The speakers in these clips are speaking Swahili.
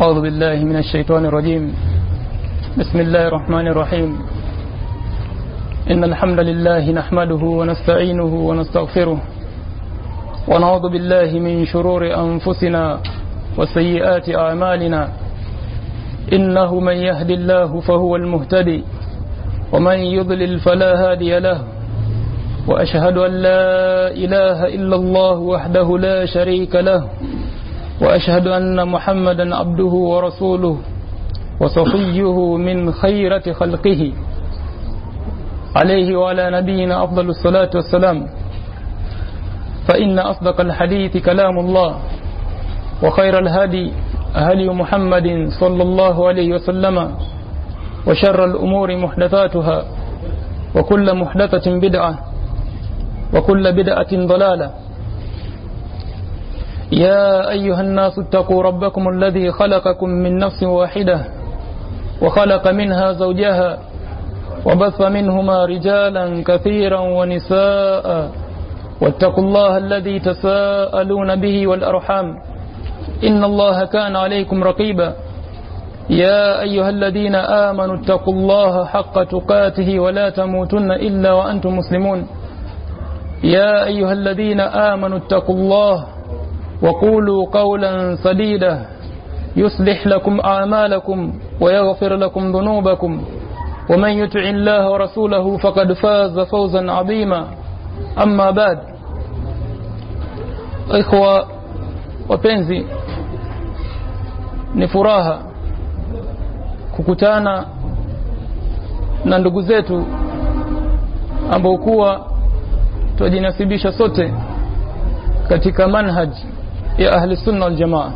أعوذ بالله من الشيطان الرجيم. بسم الله الرحمن الرحيم. إن الحمد لله نحمده ونستعينه ونستغفره ونعوذ بالله من شرور أنفسنا وسيئات أعمالنا. إنه من يهد الله فهو المهتدي ومن يضلل فلا هادي له. وأشهد أن لا إله إلا الله وحده لا شريك له. وأشهد أن محمدا عبده ورسوله وصفيه من خيرة خلقه عليه وعلى نبينا أفضل الصلاة والسلام. فإن أصدق الحديث كلام الله وخير الهدي هدي محمد صلى الله عليه وسلم وشر الأمور محدثاتها وكل محدثة بدعة وكل بدعة ضلالة. يا أيها الناس اتقوا ربكم الذي خلقكم من نفس واحدة وخلق منها زوجها وبث منهما رجالا كثيرا ونساء واتقوا الله الذي تساءلون به والأرحام إن الله كان عليكم رقيبا. يا أيها الذين آمنوا اتقوا الله حق تقاته ولا تموتن إلا وأنتم مسلمون. يا أيها الذين آمنوا اتقوا الله وقولوا قولا سديدا يصلح لكم أعمالكم ويغفر لكم ذنوبكم ومن يطع الله ورسوله فقد فاز فوزا عظيما. أما بعد، إخوة wapenzi, ni furaha kukutana na ndugu zetu ambao kuwa tujinasibisha sote katika manhaj ya ahli sunna wal jamaa.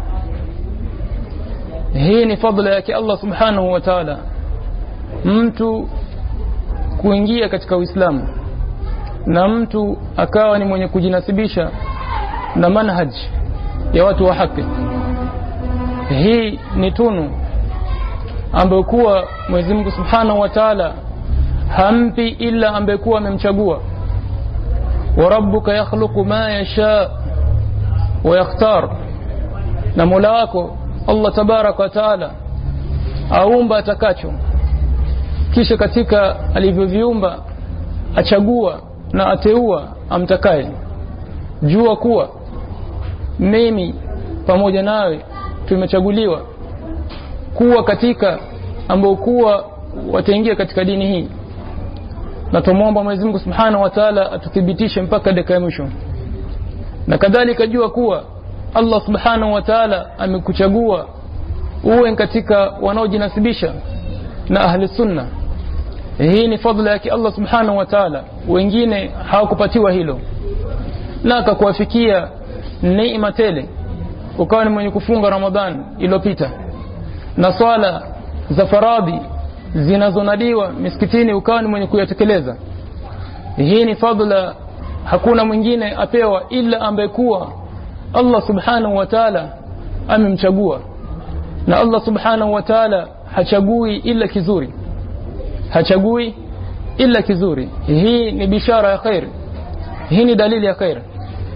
Hii ni fadhila yake Allah subhanahu wa ta'ala, mtu kuingia katika Uislamu na mtu akawa ni mwenye kujinasibisha na manhaj ya watu wa haki. Hii ni tunu ambayo kuwa Mwenyezi Mungu subhanahu wa ta'ala hampi ila ambaye kuwa amemchagua. Wa rabbuka yakhluqu ma yasha wa yakhtar, na Mola wako Allah tabaraka wa taala aumba atakacho, kisha katika alivyoviumba achagua na ateua amtakaye. Jua kuwa mimi pamoja nawe tumechaguliwa kuwa katika ambao kuwa wataingia katika dini hii, na tumuomba Mwenyezi Mungu Subhanahu wa Ta'ala atuthibitishe mpaka dakika ya mwisho. Na kadhalika jua kuwa Allah Subhanahu wa Ta'ala amekuchagua uwe katika wanaojinasibisha na ahli sunna. Hii ni fadhila yake Allah Subhanahu wa Ta'ala, wengine hawakupatiwa hilo na akakuwafikia neema tele, ukawa ni mwenye kufunga Ramadhan iliyopita na swala za faradhi zinazonadiwa misikitini ukawa ni mwenye kuyatekeleza. Hii ni fadhila hakuna mwingine apewa ila ambaye kuwa Allah Subhanahu wa Ta'ala amemchagua. Na Allah Subhanahu wa Ta'ala hachagui ila kizuri, hachagui ila kizuri. Hii ni bishara ya khair, hii ni dalili ya khair.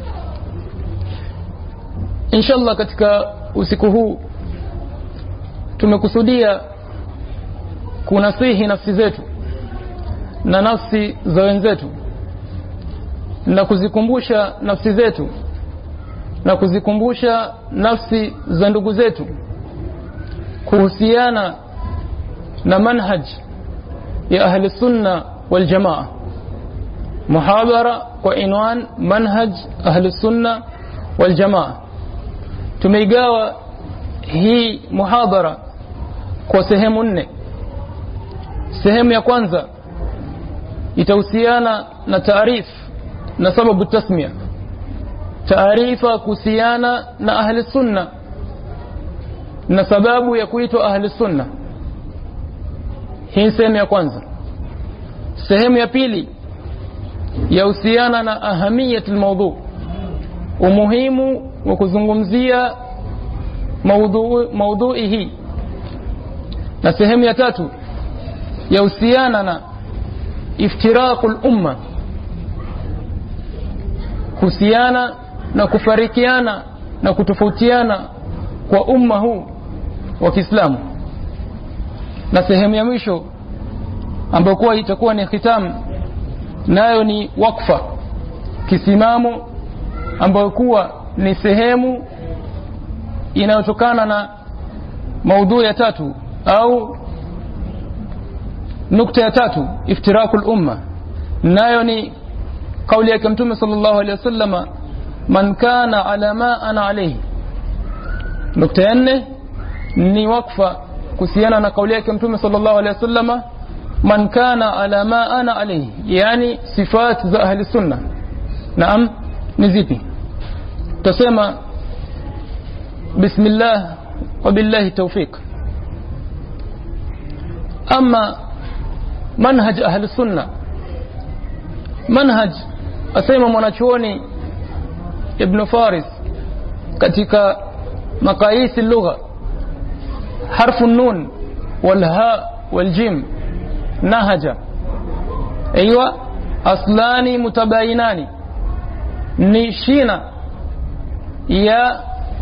Inshallah katika usiku huu tumekusudia kunasihi nafsi zetu na nafsi za wenzetu, na kuzikumbusha nafsi zetu na kuzikumbusha nafsi za ndugu zetu kuhusiana na manhaj ya ahli sunna wal jamaa. Muhadhara kwa inwan manhaj ahli sunna wal jamaa. Tumeigawa hii muhadhara kwa sehemu 4. Sehemu ya kwanza itahusiana na taarif na sababu tasmia, taarifa kuhusiana na ahli sunna na sababu ya kuitwa ahli sunna. Hii sehemu ya kwanza. Sehemu ya pili yahusiana na ahamiyat almawdu, umuhimu wa kuzungumzia maudhui hii. Na sehemu ya tatu yahusiana na iftiraqul umma, kuhusiana na kufarikiana na kutofautiana kwa umma huu wa Kiislamu. Na sehemu ya mwisho ambayo kwa itakuwa ni khitam, nayo ni wakfa, kisimamo ambayo kuwa ni sehemu inayotokana na maudhui ya tatu au nukta ya tatu, iftirakul umma, nayo ni kauli ya Mtume sallallahu alaihi wasallam, man kana ala ma ana alayhi. Nukta ya 4 ni wakfa kuhusiana na kauli ya Mtume sallallahu alaihi wasallam, man kana ala ma ana alayhi, yani sifat za ahli sunna. Naam, ni zipi? Tusema bismillah wa billahi tawfiq. Ama manhaj ahli sunna, manhaj asema mwanachuoni Ibn Faris katika maqayis al-lugha, harfu nun wal ha wal jim nahaja, aiywa aslani mutabayinani, ni shina ya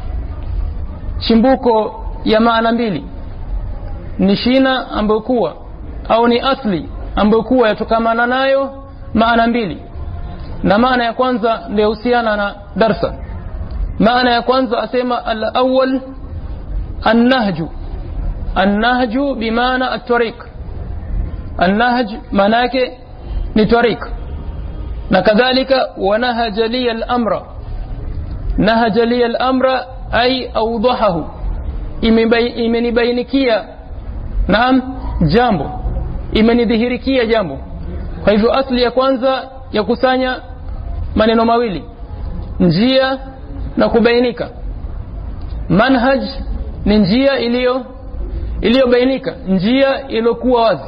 chimbuko ya maana mbili, ni shina ambayo kuwa au ni asli ambayo kuwa yatokamana nayo maana mbili. Na maana ya kwanza ndio husiana na darsa. Maana ya kwanza asema al-awwal an-nahju, an-nahju bimaana at-tariq. An-nahj maana yake ni tariq. Na kadhalika wa nahaja li al-amra, nahaja li al-amra ay awdahahu, imenibainikia naam jambo, imenidhihirikia jambo. Kwa hivyo asli ya kwanza ya kusanya maneno mawili, njia na kubainika. Manhaj ni njia iliyobainika, njia iliyokuwa wazi.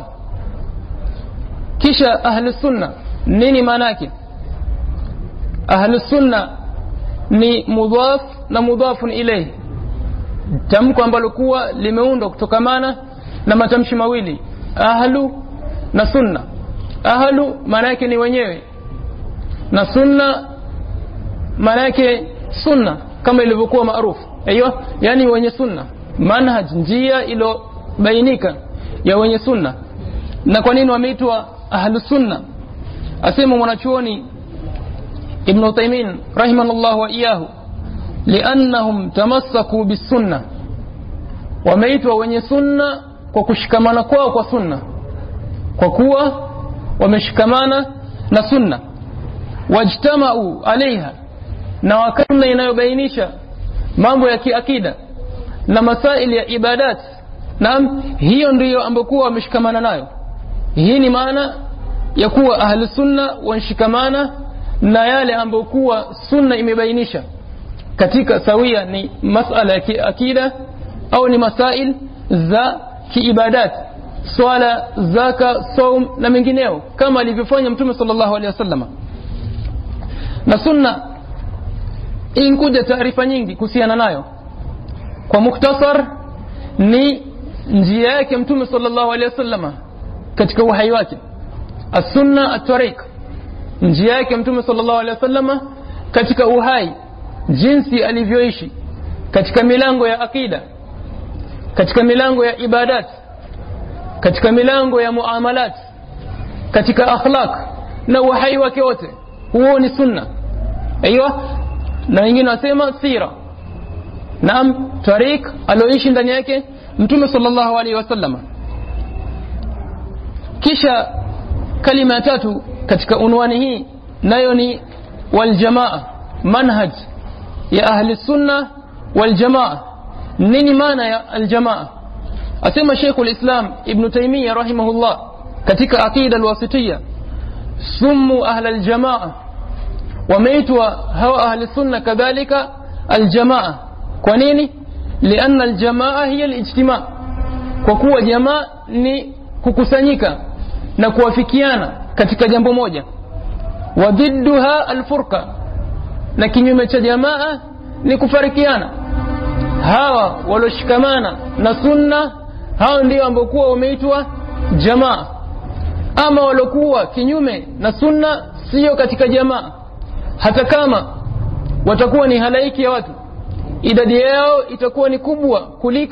Kisha ahli sunna, nini maana yake? Ahli sunna ni mudhaf na mudhafun ilayhi, tamko ambalo kuwa limeundwa kutokamana na matamshi mawili, ahlu na sunna. Ahlu maana yake ni wenyewe, na sunna maana yake sunna kama ilivyokuwa maarufu, aiyo, yani wenye sunna. Manhaj, njia iliyobainika ya wenye sunna. Na kwa nini wameitwa ahlu sunna? Asema mwanachuoni Ibn Uthaymeen rahimahullah wa iyahu, liannahum tamassaku bisunna, wameitwa wenye sunna kwa kushikamana kwao kwa sunna, kwa kuwa wameshikamana na sunna. Wajtamau alaiha, na wakana inayobainisha mambo ya kiakida na masaili ya ibadat. Naam, hiyo ndiyo ambokuwa wameshikamana nayo. Hii ni maana ya kuwa ahli sunna wanshikamana na yale ambokuwa sunna imebainisha katika sawia, ni masala ya kiakida au ni masail za kiibadat, swala, zaka, saum na mengineo, kama alivyofanya Mtume sallallahu alaihi wasallam. Na sunna inkuja taarifa nyingi kuhusiana nayo. Kwa mukhtasar, ni njia yake Mtume sallallahu alaihi wasallam katika uhai wake. As-sunna at-tariq, njia yake Mtume sallallahu alaihi wasallam katika uhai, jinsi alivyoishi katika milango ya akida, katika milango ya ibadat, katika milango ya muamalat, katika akhlaq na uhai wake wote, huo ni sunna. Aiyo, na wengine wasema sira. Naam, tariq aloishi ndani yake Mtume sallallahu alaihi wasallam. Kisha kalima ya tatu katika unwani hii nayo ni wal jamaa, manhaj ya ahli sunna wal jamaa. Nini maana ya al jamaa? Asema Sheikh al-Islam Ibn Taymiyyah rahimahullah katika aqida al-wasitiyya, sumu ahli al-jamaa, wameitwa hawa ahli sunna kadhalika al-jamaa. Kwa nini? Lianna al-jamaa hiya al-ijtima', kwa kuwa jamaa ni kukusanyika na kuwafikiana katika jambo moja. Wa dhidduha al-furqa, na kinyume cha jamaa ni kufarikiana. Hawa waloshikamana na sunna, hao ndio ambao wameitwa jamaa. Ama walokuwa kinyume na sunna sio katika jamaa, hata kama watakuwa ni halaiki ya watu, idadi yao itakuwa ni kubwa kuliko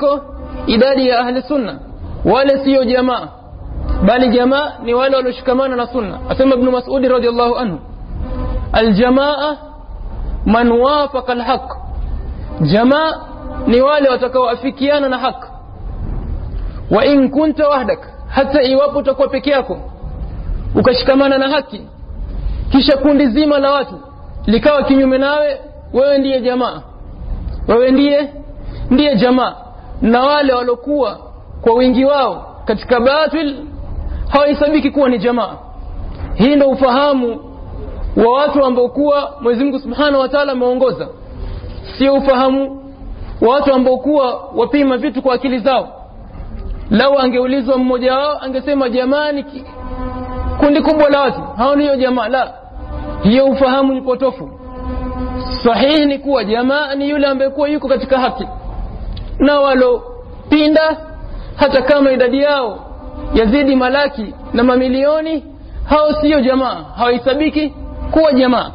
idadi ya ahli sunna, wale sio jamaa, bali jamaa ni wale walioshikamana na sunna. Asema Ibn Mas'ud radhiyallahu anhu, aljamaa man wafaqa alhaq, jamaa ni wale watakaoafikiana na haki. Wa in kunta wahdak, hata iwapo utakuwa peke yako ukashikamana na haki, kisha kundi zima la watu likawa kinyume nawe, wewe ndiye jamaa, wewe ndiye jamaa. Na wale walokuwa kwa wingi wao katika batil hawahesabiki kuwa ni jamaa. Hii ndio ufahamu wa watu ambao kuwa Mwenyezi Mungu Subhanahu wa Ta'ala ameongoza, sio ufahamu wa watu ambao kuwa wapima vitu kwa akili zao. Lau angeulizwa mmoja wao angesema jamaa ni kundi kubwa la watu, hao ndio jamaa. La, hiyo ufahamu ni potofu. Sahihi ni kuwa jamaa ni yule ambaye kuwa yuko katika haki, na walo pinda hata kama idadi yao yazidi malaki na mamilioni, hao sio jamaa, hawahesabiki kuwa jamaa.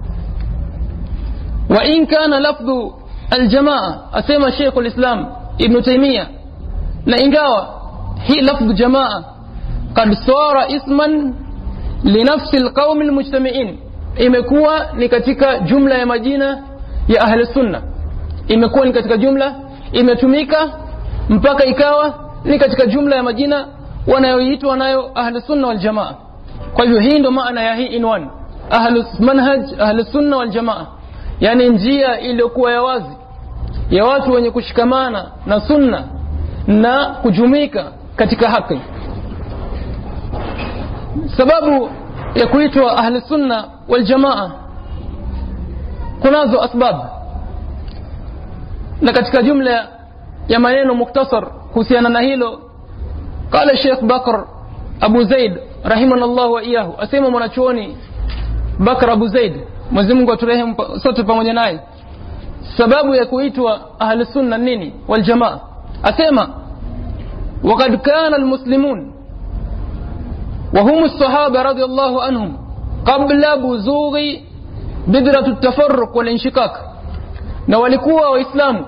Wa in kana lafdhu aljamaa, asema Sheikh al-Islam Ibn Taymiyyah, na ingawa hii lafdhu jamaa qad sara isman li nafsi alqawm almujtami'in, imekuwa ni katika jumla ya majina ya ahli sunna, imekuwa ni katika jumla, imetumika mpaka ikawa ni katika jumla ya majina wanayoitwa nayo ahli sunna wal jamaa. Kwa hivyo hii ndo maana ya hii inwan, manhaj ahli sunna wal jamaa, yani njia iliyokuwa ya wazi ya watu wenye kushikamana na sunna na kujumika katika haki. Sababu ya kuitwa ahli sunna wal jamaa kunazo asbab, na katika jumla ya maneno mukhtasar kuhusiana na hilo, qala Sheikh Bakr Abu Zaid rahimahullah wa iyahu, asema mwanachuoni Bakr Abu Zaid, Mwenyezi Mungu aturehemu sote pamoja naye, sababu ya kuitwa ahli sunna nini wal jamaa. Asema waqad kana almuslimun wa hum as-sahaba radiyallahu anhum qabla buzughi bidratu at-tafarruq wal inshiqaq, na walikuwa waislamu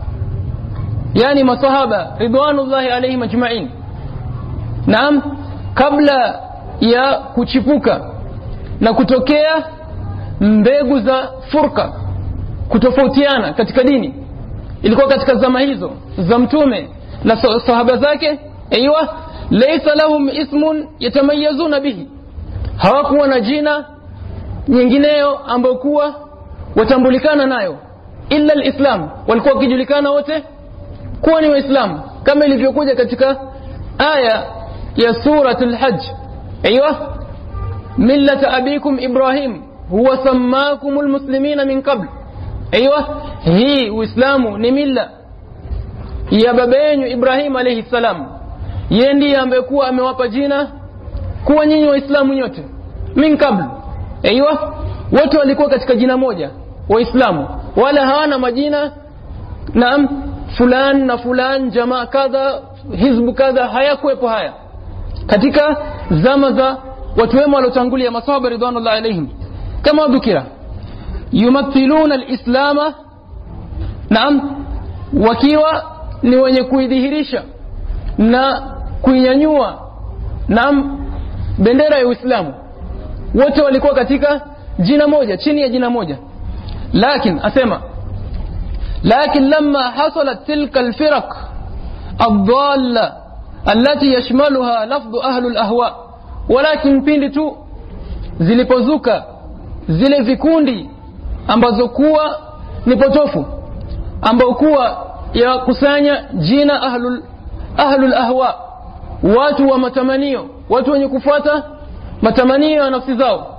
yani masahaba ridwanullahi alayhim ajma'in, naam, kabla ya kuchipuka na kutokea mbegu za furqa, kutofautiana katika dini. Ilikuwa katika zama hizo za mtume na sahaba zake, aiywa, laysa lahum ismun yatamayazuna bihi, hawakuwa na jina nyingineyo ambayo kuwa watambulikana nayo illa alislam, walikuwa wakijulikana wote kuwa ni waislamu, kama ilivyokuja katika aya ya suratul hajj, aiywa, millata abikum ibrahim huwa sammakumul muslimina min qabl, aiywa, hii uislamu ni milla ya baba yenu Ibrahim alayhi salam, yeye ndiye ambaye kuwa amewapa jina kuwa nyinyi waislamu nyote min qabl, aiywa, wote walikuwa katika jina moja waislamu, wala hawana majina naam fulan na fulan, jamaa kadha, hizbu kadha, hayakuwepo haya katika zama za watu wema waliotangulia masahaba ridwanullahi alayhim. Kama dhukira yumathiluna alislama, naam, wakiwa ni wenye kuidhihirisha na kuinyanyua naam bendera ya Uislamu, wote walikuwa katika jina moja, chini ya jina moja. Lakini asema lakin lamma hasalat tilka alfiraq ad-dalla allati yashmaluha lafdhu ahli al-ahwa, walakin pindi tu zilipozuka zile vikundi ambazo kuwa ni potofu, ambao kuwa ya kusanya jina ahlul ahwa, watu wa matamanio, watu wenye kufuata matamanio ya nafsi zao,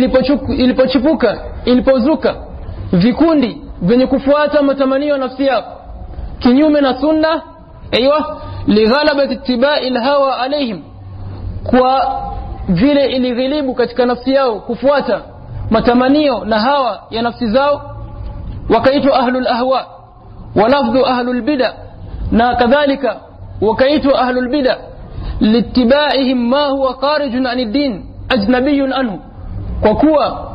ilipozuka vikundi vyenye kufuata matamanio ya nafsi yao kinyume na sunna, aiywa, lighalabati ittiba'i alhawa alaihim, kwa vile ilighilibu katika nafsi yao kufuata matamanio na hawa ya nafsi zao, wakaitwa ahlul ahwa. Walafdhu ahlul bid'ah, na kadhalika wakaitwa ahlul bid'ah littibaihim ma huwa kharijun anid din ajnabiyyun anhu, kwa kuwa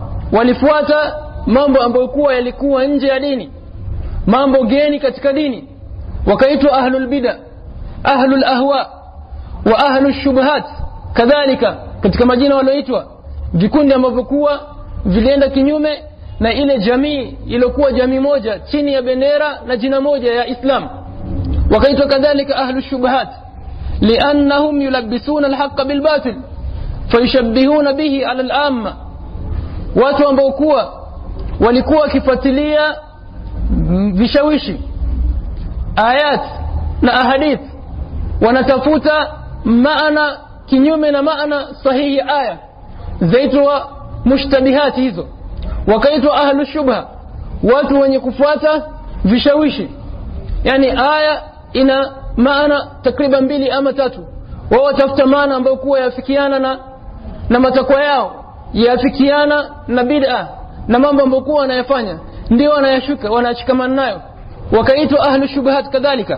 walifuata mambo ambayo kuwa yalikuwa nje ya dini, mambo geni katika dini, wakaitwa ahlul bid'ah, ahlul ahwa wa ahlus shubuhat. Kadhalika katika majina walioitwa vikundi ambavyo kuwa vilienda kinyume na ile jamii iliyokuwa jamii moja chini ya bendera na jina moja ya Islam, wakaitwa kadhalika ahlus shubuhat, liannahum yulabbisuna alhaqqa bilbatil fayushabbihuna bihi ala al-amma. Watu ambao kuwa walikuwa wakifuatilia vishawishi ayat na ahadith, wanatafuta maana kinyume na maana sahihi aya, zaitwa mushtabihati hizo, wakaitwa ahlus shubha, watu wenye kufuata vishawishi. Yani aya ina maana takriban 2 ama 3, wao watafuta maana ambayo kuwa yafikiana na matakwa yao, yafikiana na bid'a na mambo ambayo kuwa wanayafanya, ndio wanayashuka wanashikamana nayo, wakaitwa ahlus shubhat. Kadhalika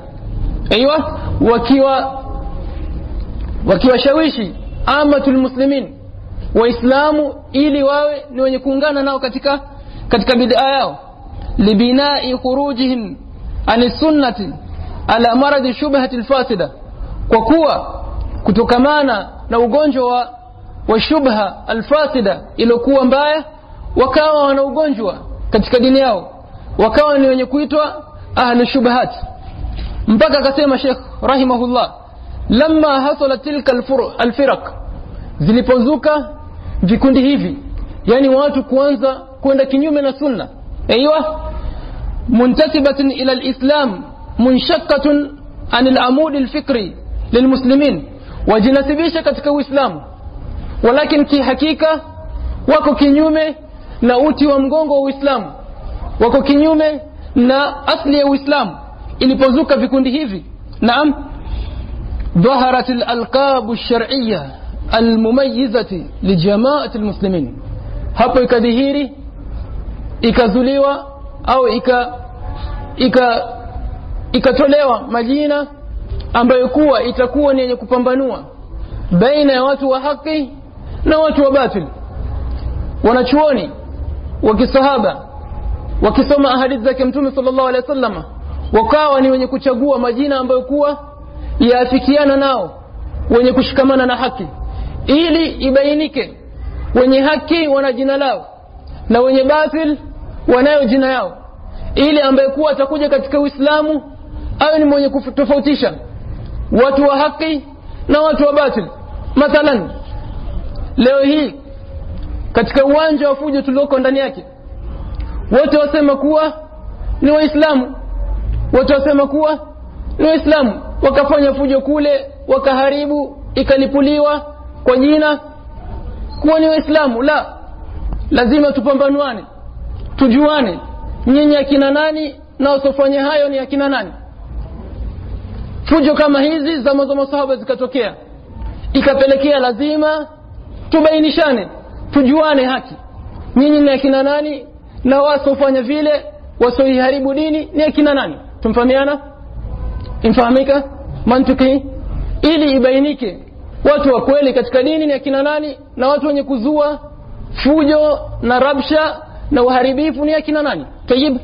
wakiwashawishi amatul muslimin, waislamu, ili wawe ni wenye kuungana nao katika bid'a yao, libina'i khurujihim anis sunnati ala maradi shubhati alfasida, kwa kuwa kutokamana na ugonjwa wa shubha alfasida iliyokuwa mbaya, wakawa wana ugonjwa katika dini yao, wakawa ni wenye kuitwa ahli shubhat. Mpaka akasema Sheikh rahimahullah, lamma hasalat tilka alfiraq, zilipozuka vikundi hivi, yani watu kuanza kwenda kinyume na sunna, muntasibatun ila alislam munshaqqatun an alamud alfikri lilmuslimin, wajinasibisha katika Uislamu, walakin kihakika wako kinyume na uti wa mgongo wa Uislamu, wako kinyume na asli ya Uislamu. Ilipozuka vikundi hivi, naam, dhaharat al-alqab ash-shar'iyyah al-mumayyizah li jama'at al-muslimin, hapo ikadhihiri, ikazuliwa au ikatolewa majina ambayo kuwa itakuwa ni yenye kupambanua baina ya watu wa haki na watu wa batil. Wanachuoni wa kisahaba wakisoma ahadithi zake Mtume sallallahu alaihi wasallam, wakawa ni wenye kuchagua majina ambayo kuwa yaafikiana nao, wenye kushikamana na haki, ili ibainike wenye haki wana jina lao na wenye batil wanayo jina yao, ili ambaye kuwa atakuja katika Uislamu awe ni mwenye kutofautisha watu wa haki na watu wa batil. Mathalan, leo hii katika uwanja wa fujo tulioko ndani yake, wote wasema kuwa ni Waislamu, wote wasema kuwa ni Waislamu, wakafanya fujo kule, wakaharibu, ikalipuliwa kwa jina kuwa ni Waislamu. La, lazima tupambanuane, tujuane nyinyi akina nani na wasofanya hayo ni akina nani. Fujo kama hizi za masahaba zikatokea, ikapelekea lazima tubainishane, tujuane haki, nyinyi ni akina nani na wasofanya vile, wasoiharibu dini ni akina nani. Tumfahamiana? Imfahamika mantiki, ili ibainike watu wa kweli katika dini ni akina nani na watu wenye kuzua fujo na rabsha na uharibifu ni akina nani. Tayib,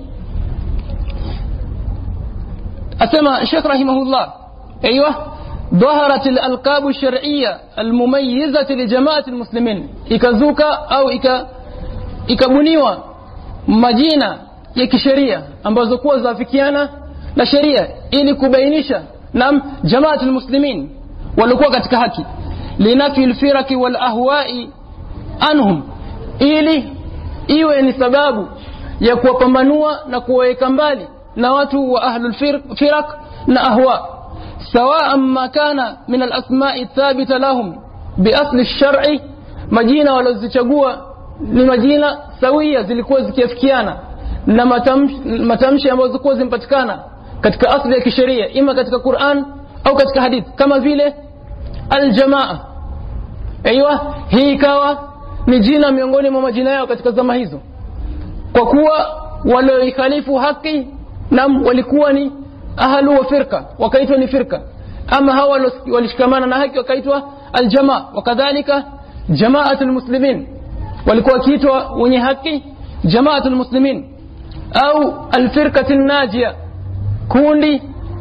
asema Sheikh rahimahullah, ظهرت الألقاب الشرعية المميزة لجماعة المسلمين, ikazuka au ikabuniwa majina ya kisheria ambazo kuwa zafikiana na sheria, ili kubainisha na jamaat almuslimin walikuwa katika haki, linafi alfiraqi wal ahwa'i anhum, ili iwe ni sababu ya kuwapambanua na kuwaweka mbali na watu wa ahlul firaq na ahwa, sawa ma kana min al-asma'i thabita lahum bi asli ash-shar'i, majina walizochagua ni majina sawia, zilikuwa zikiafikiana na matamshi ambayo zilikuwa zimpatikana katika asli ya kisheria, ima katika Qur'an au katika hadith, kama vile al-jamaa. Hii ikawa ni jina miongoni mwa majina yao katika zama hizo, kwa kuwa walioikhalifu haki na walikuwa ni ahlu wa firqa, wakaitwa ni firqa. Ama hawa walishikamana na haki wakaitwa aljamaa. Wakadhalika jamaatul muslimin, walikuwa kiitwa wenye haki jamaatul muslimin, au alfirqatul najia, kundi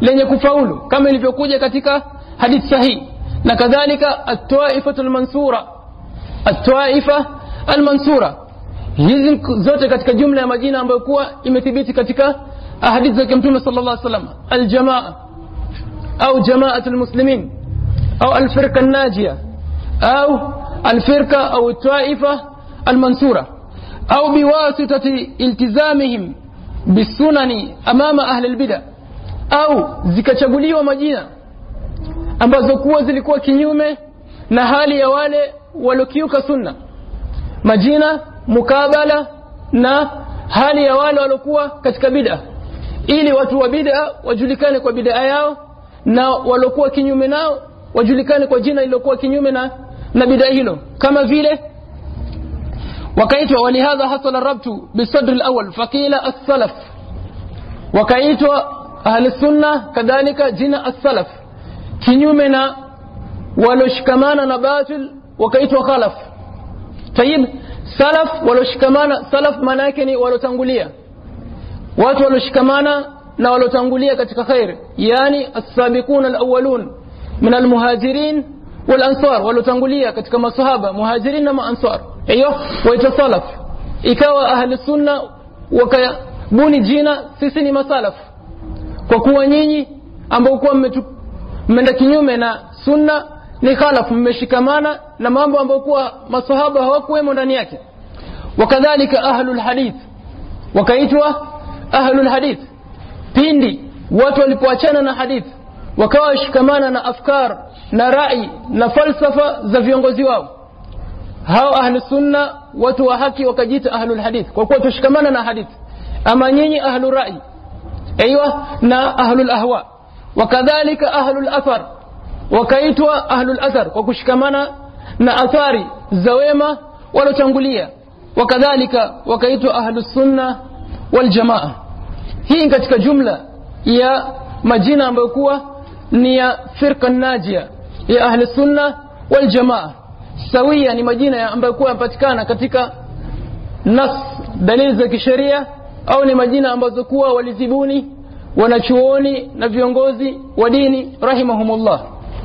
lenye kufaulu kama ilivyokuja katika hadith sahihi. Na kadhalika at-taifatul mansura, at-taifa al-mansura, hizi zote katika jumla ya majina ambayo kuwa imethibiti katika hadithi za Mtume sallallahu alaihi wasallam. Al-jamaa au jamaatul muslimin au al-firqa an-najia au al-firqa au at-taifa al-mansura au biwasitati iltizamihim bisunani amama ahli al-bid'ah, au zikachaguliwa majina ambazo kuwa zilikuwa kinyume na hali ya wale walokiuka sunna, majina mukabala na hali ya wale walokuwa katika bid'ah, ili watu wa bid'ah wajulikane kwa bid'ah yao na walokuwa kinyume nao wajulikane kwa jina lilokuwa kinyume na bid'ah hilo. Kama vile wakaitwa, walihadha hasala rabtu bisadr al-awwal faqila as-salaf, wakaitwa ahli sunna kadhalika jina as-salaf, kinyume na waloshikamana na batil wakaitwa khalaf. Tayib, salaf waloshikamana, salaf maana yake ni walotangulia, watu waloshikamana na walotangulia katika khair, yani as-sabiqun al-awwalun min al-muhajirin wal-ansar, walotangulia katika masahaba muhajirin na ansar, hiyo waitwa salaf. Ikawa ahli sunna wakabuni jina sisi ni masalaf, kwa kuwa nyinyi ambao kwa mmeenda kinyume na sunna ni khalaf, mmeshikamana na mambo ambayo kwa masahaba hawakuwemo ndani yake. Wakadhalika ahlul hadith, wakaitwa ahlul hadith pindi watu walipoachana na hadith wakawa shikamana na afkar na rai na falsafa za viongozi wao. Hao ahli sunna, watu wa haki, wakajiita ahlul hadith kwa kuwa tushikamana na hadith. Ama nyinyi ahlul rai, aiywa, na ahlul ahwa. Wakadhalika ahlul athar, wakaitwa ahlul athar kwa kushikamana na athari za wema walotangulia. Wakadhalika wakaitwa ahlus sunna wal jamaa. Hii katika jumla ya majina ambayo kuwa ni ya firqa najia ya ahli sunna wal jamaa. Sawia ni majina ambayo kuwa yanapatikana katika nas, dalili za kisheria, au ni majina ambazo kuwa walizibuni wanachuoni na viongozi wa dini rahimahumullah.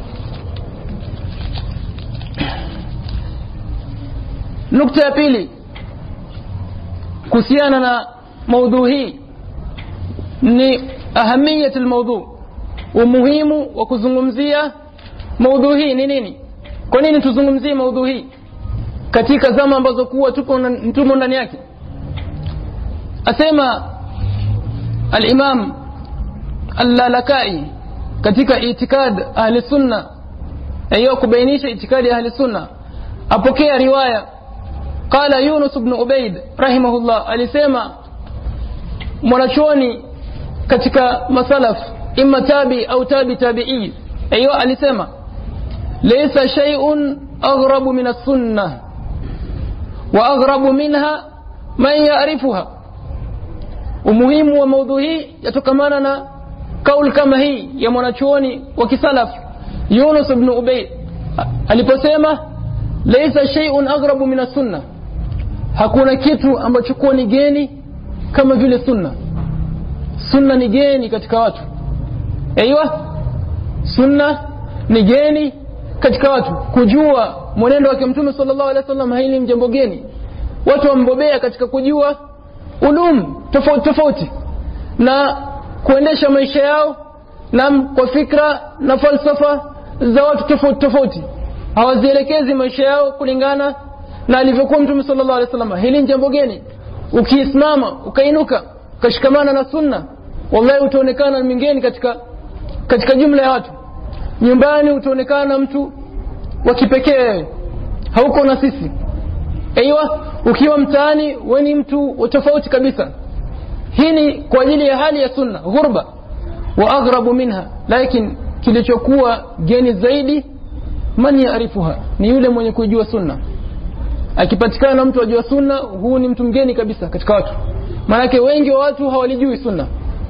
Nukta ya pili kuhusiana na maudhui hii ni ahamiyat almawdu, umuhimu wa kuzungumzia maudhui hii ni nini. Kwa nini tuzungumzie maudhui hii katika zama ambazo kuwa tumo ndani yake? Asema al-Imam al-Lalakai katika itikad ahli sunna, ayo kubainisha itikadi ahli sunna, apokea riwaya qala Yunus ibn Ubayd rahimahullah, alisema mwanachuoni katika masalaf imma tabi au tabi'i, ayo alisema laysa shay'un aghrabu min as-sunnah wa aghrabu minha man ya'rifuha. Umuhimu wa maudhui yatokamana na kauli kama hii ya mwanachuoni wa kisalaf Yunus ibn Ubayd aliposema laysa shay'un aghrabu min as-sunnah, hakuna kitu ambacho kwa ni geni kama vile sunna. Sunna ni geni katika watu, aiywa, sunna ni geni katika watu. Kujua mwenendo wa Mtume sallallahu alaihi wasallam hili ni jambo geni. Watu wambobea katika kujua ulum tofauti na kuendesha maisha yao na kwa fikra na falsafa za watu tofauti, hawazielekezi maisha yao kulingana na alivyokuwa Mtume sallallahu alaihi wasallam. Hili ni jambo geni. Ukisimama ukainuka ukashikamana na sunna, wallahi utaonekana mingeni katika jumla ya watu. Nyumbani utaonekana mtu wa kipekee, hauko na sisi. Aiywa, ukiwa mtaani wewe ni mtu tofauti kabisa. Hii ni kwa ajili ya hali ya sunna, ghurba wa aghrabu minha. Lakini kilichokuwa geni zaidi, man yaarifuha, ni yule mwenye kujua sunna. Akipatikana mtu ajua sunna, huu ni mtu mgeni kabisa katika watu. Maana wengi wa watu hawalijui sunna.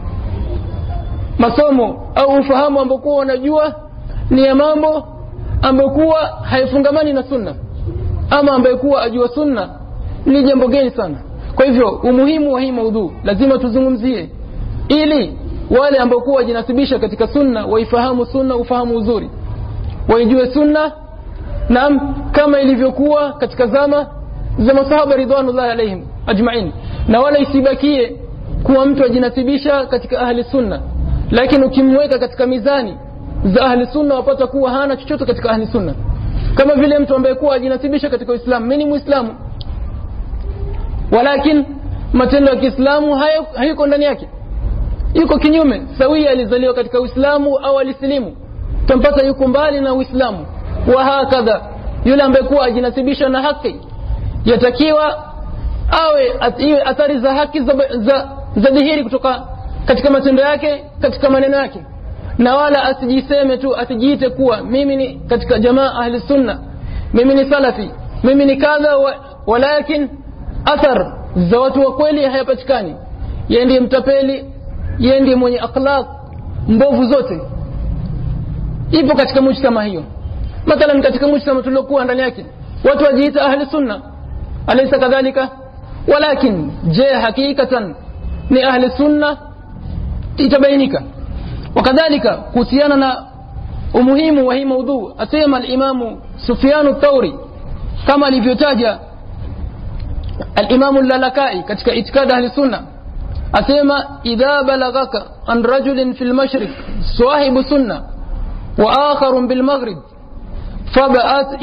Masomo au ufahamu ambao kwa wanajua ni ya mambo ambayo kuwa haifungamani na sunna, ama ambaye kuwa ajua sunna ni jambo geni sana. Kwa hivyo umuhimu wa hii maudhu lazima tuzungumzie, ili wale ambao kwa wajinasibisha katika sunna waifahamu sunna ufahamu uzuri, waijue sunna na kama ilivyokuwa katika zama za masahaba ridwanullahi alaihim ajma'in, na wala isibakie kuwa mtu ajinasibisha katika ahli sunna lakini ukimweka katika mizani za ahli sunna wapata kuwa hana chochote katika ahli sunna. Kama vile mtu ambaye kuwa ajinasibisha katika Uislamu, mimi ni Muislamu walakin matendo ya Kiislamu hayuko ndani yake, yuko kinyume sawia, alizaliwa katika Uislamu au alisilimu, tampata yuko mbali na Uislamu. Wa hakadha yule ambaye kuwa ajinasibisha na haki yatakiwa awe athari za haki za dhihiri kutoka katika matendo yake, katika maneno yake, na wala asijiseme tu asijiite kuwa mimi ni katika jamaa ahli sunna, mimi ni salafi, mimi ni kadha, walakin athar za watu wa kweli hayapatikani. Yeye ndiye mtapeli, yeye ndiye mwenye akhlaq mbovu zote, ipo katika mujtama hiyo. Mathalan katika mujtama tuliokuwa ndani yake watu wajiita ahli sunna, alaysa kadhalika? Walakin je hakikatan ni ahli sunna itabainika. Wakadhalika kuhusiana na umuhimu wa hii mada, asema al-Imam Sufyan ath-Thawri kama alivyotaja al-Imam al-Lalakai katika itikad ahli sunna, asema idha balagaka an rajulin fil mashriq sahibu sunna wa akharun bil maghrib fab'ath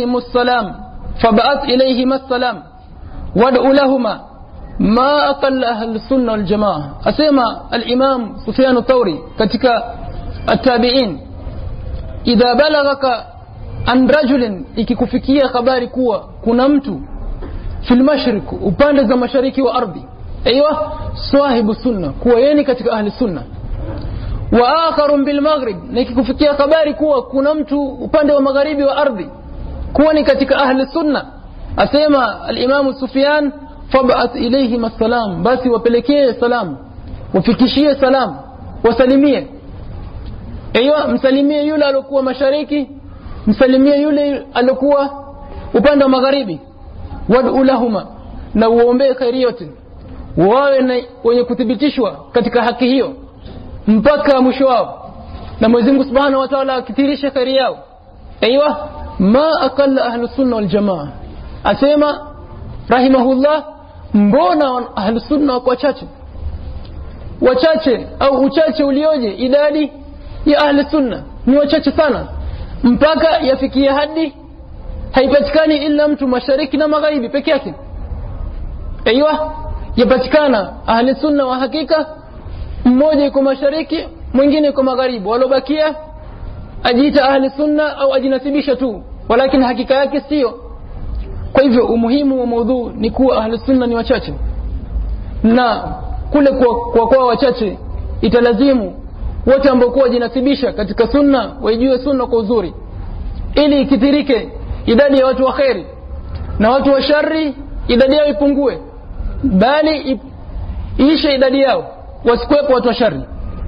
ilayhim as-salam wad'u lahumā ma aqalla ahli sunna wal jamaa. Asema al-Imam Sufyan ath-Thawri katika at-tabi'in, idha balagaka an rajulin, ikikufikia habari kuwa kuna mtu fil mashriq upande za mashariki wa ardhi, aiywa sahibu sunna, kuwa yeye katika ahli sunna, wa akharun bil maghrib, na ikikufikia habari kuwa kuna mtu upande wa magharibi wa ardhi, kuwa ni katika ahli sunna, asema al-Imam Sufyan fab'ath ilayhim as-salam, basi wapelekee salam, wafikishie salam, wasalimie. Aiywa msalimie yule aliyokuwa mashariki, msalimie yule aliyokuwa upande wa magharibi, wad'u lahuma, na uombe khairi yote, wawe wenye kuthibitishwa katika haki hiyo mpaka mwisho wao, na Mwenyezi Mungu Subhanahu wa Ta'ala akithirisha khairi yao. Aiywa ma aqalla ahli sunna wal jamaa, asema rahimahullah, mbona ahli sunna wako wachache au uchache ulioje idadi ya ahli sunna ni wachache sana, mpaka yafikia hadi haipatikani ila mtu mashariki na magharibi peke yake. Aiywa yapatikana ahli sunna wa hakika mmoja yuko mashariki mwingine yuko magharibi, walobakia ajiita ahli sunna au ajinasibisha tu, walakin hakika yake sio. Kwa hivyo umuhimu wa mada ni kuwa ahli sunna ni wachache, na kule kwa wachache italazimu wote ambao kwa jinasibisha katika sunna waijue sunna kwa uzuri, ili ikithirike idadi ya watu wa khairi, na watu wa shari idadi yao ipungue, bali iishe idadi yao, wasikwepo watu wa shari.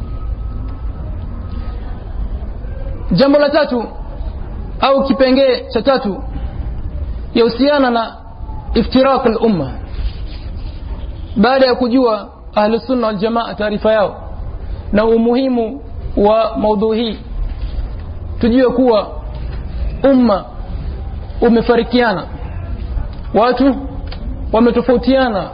Jambo la tatu au kipengee cha tatu yahusiana na iftiraq al-umma. Baada ya kujua ahli sunna wal jamaa taarifa yao na umuhimu wa mada hii, tujue kuwa umma umefarikiana, watu wametofautiana,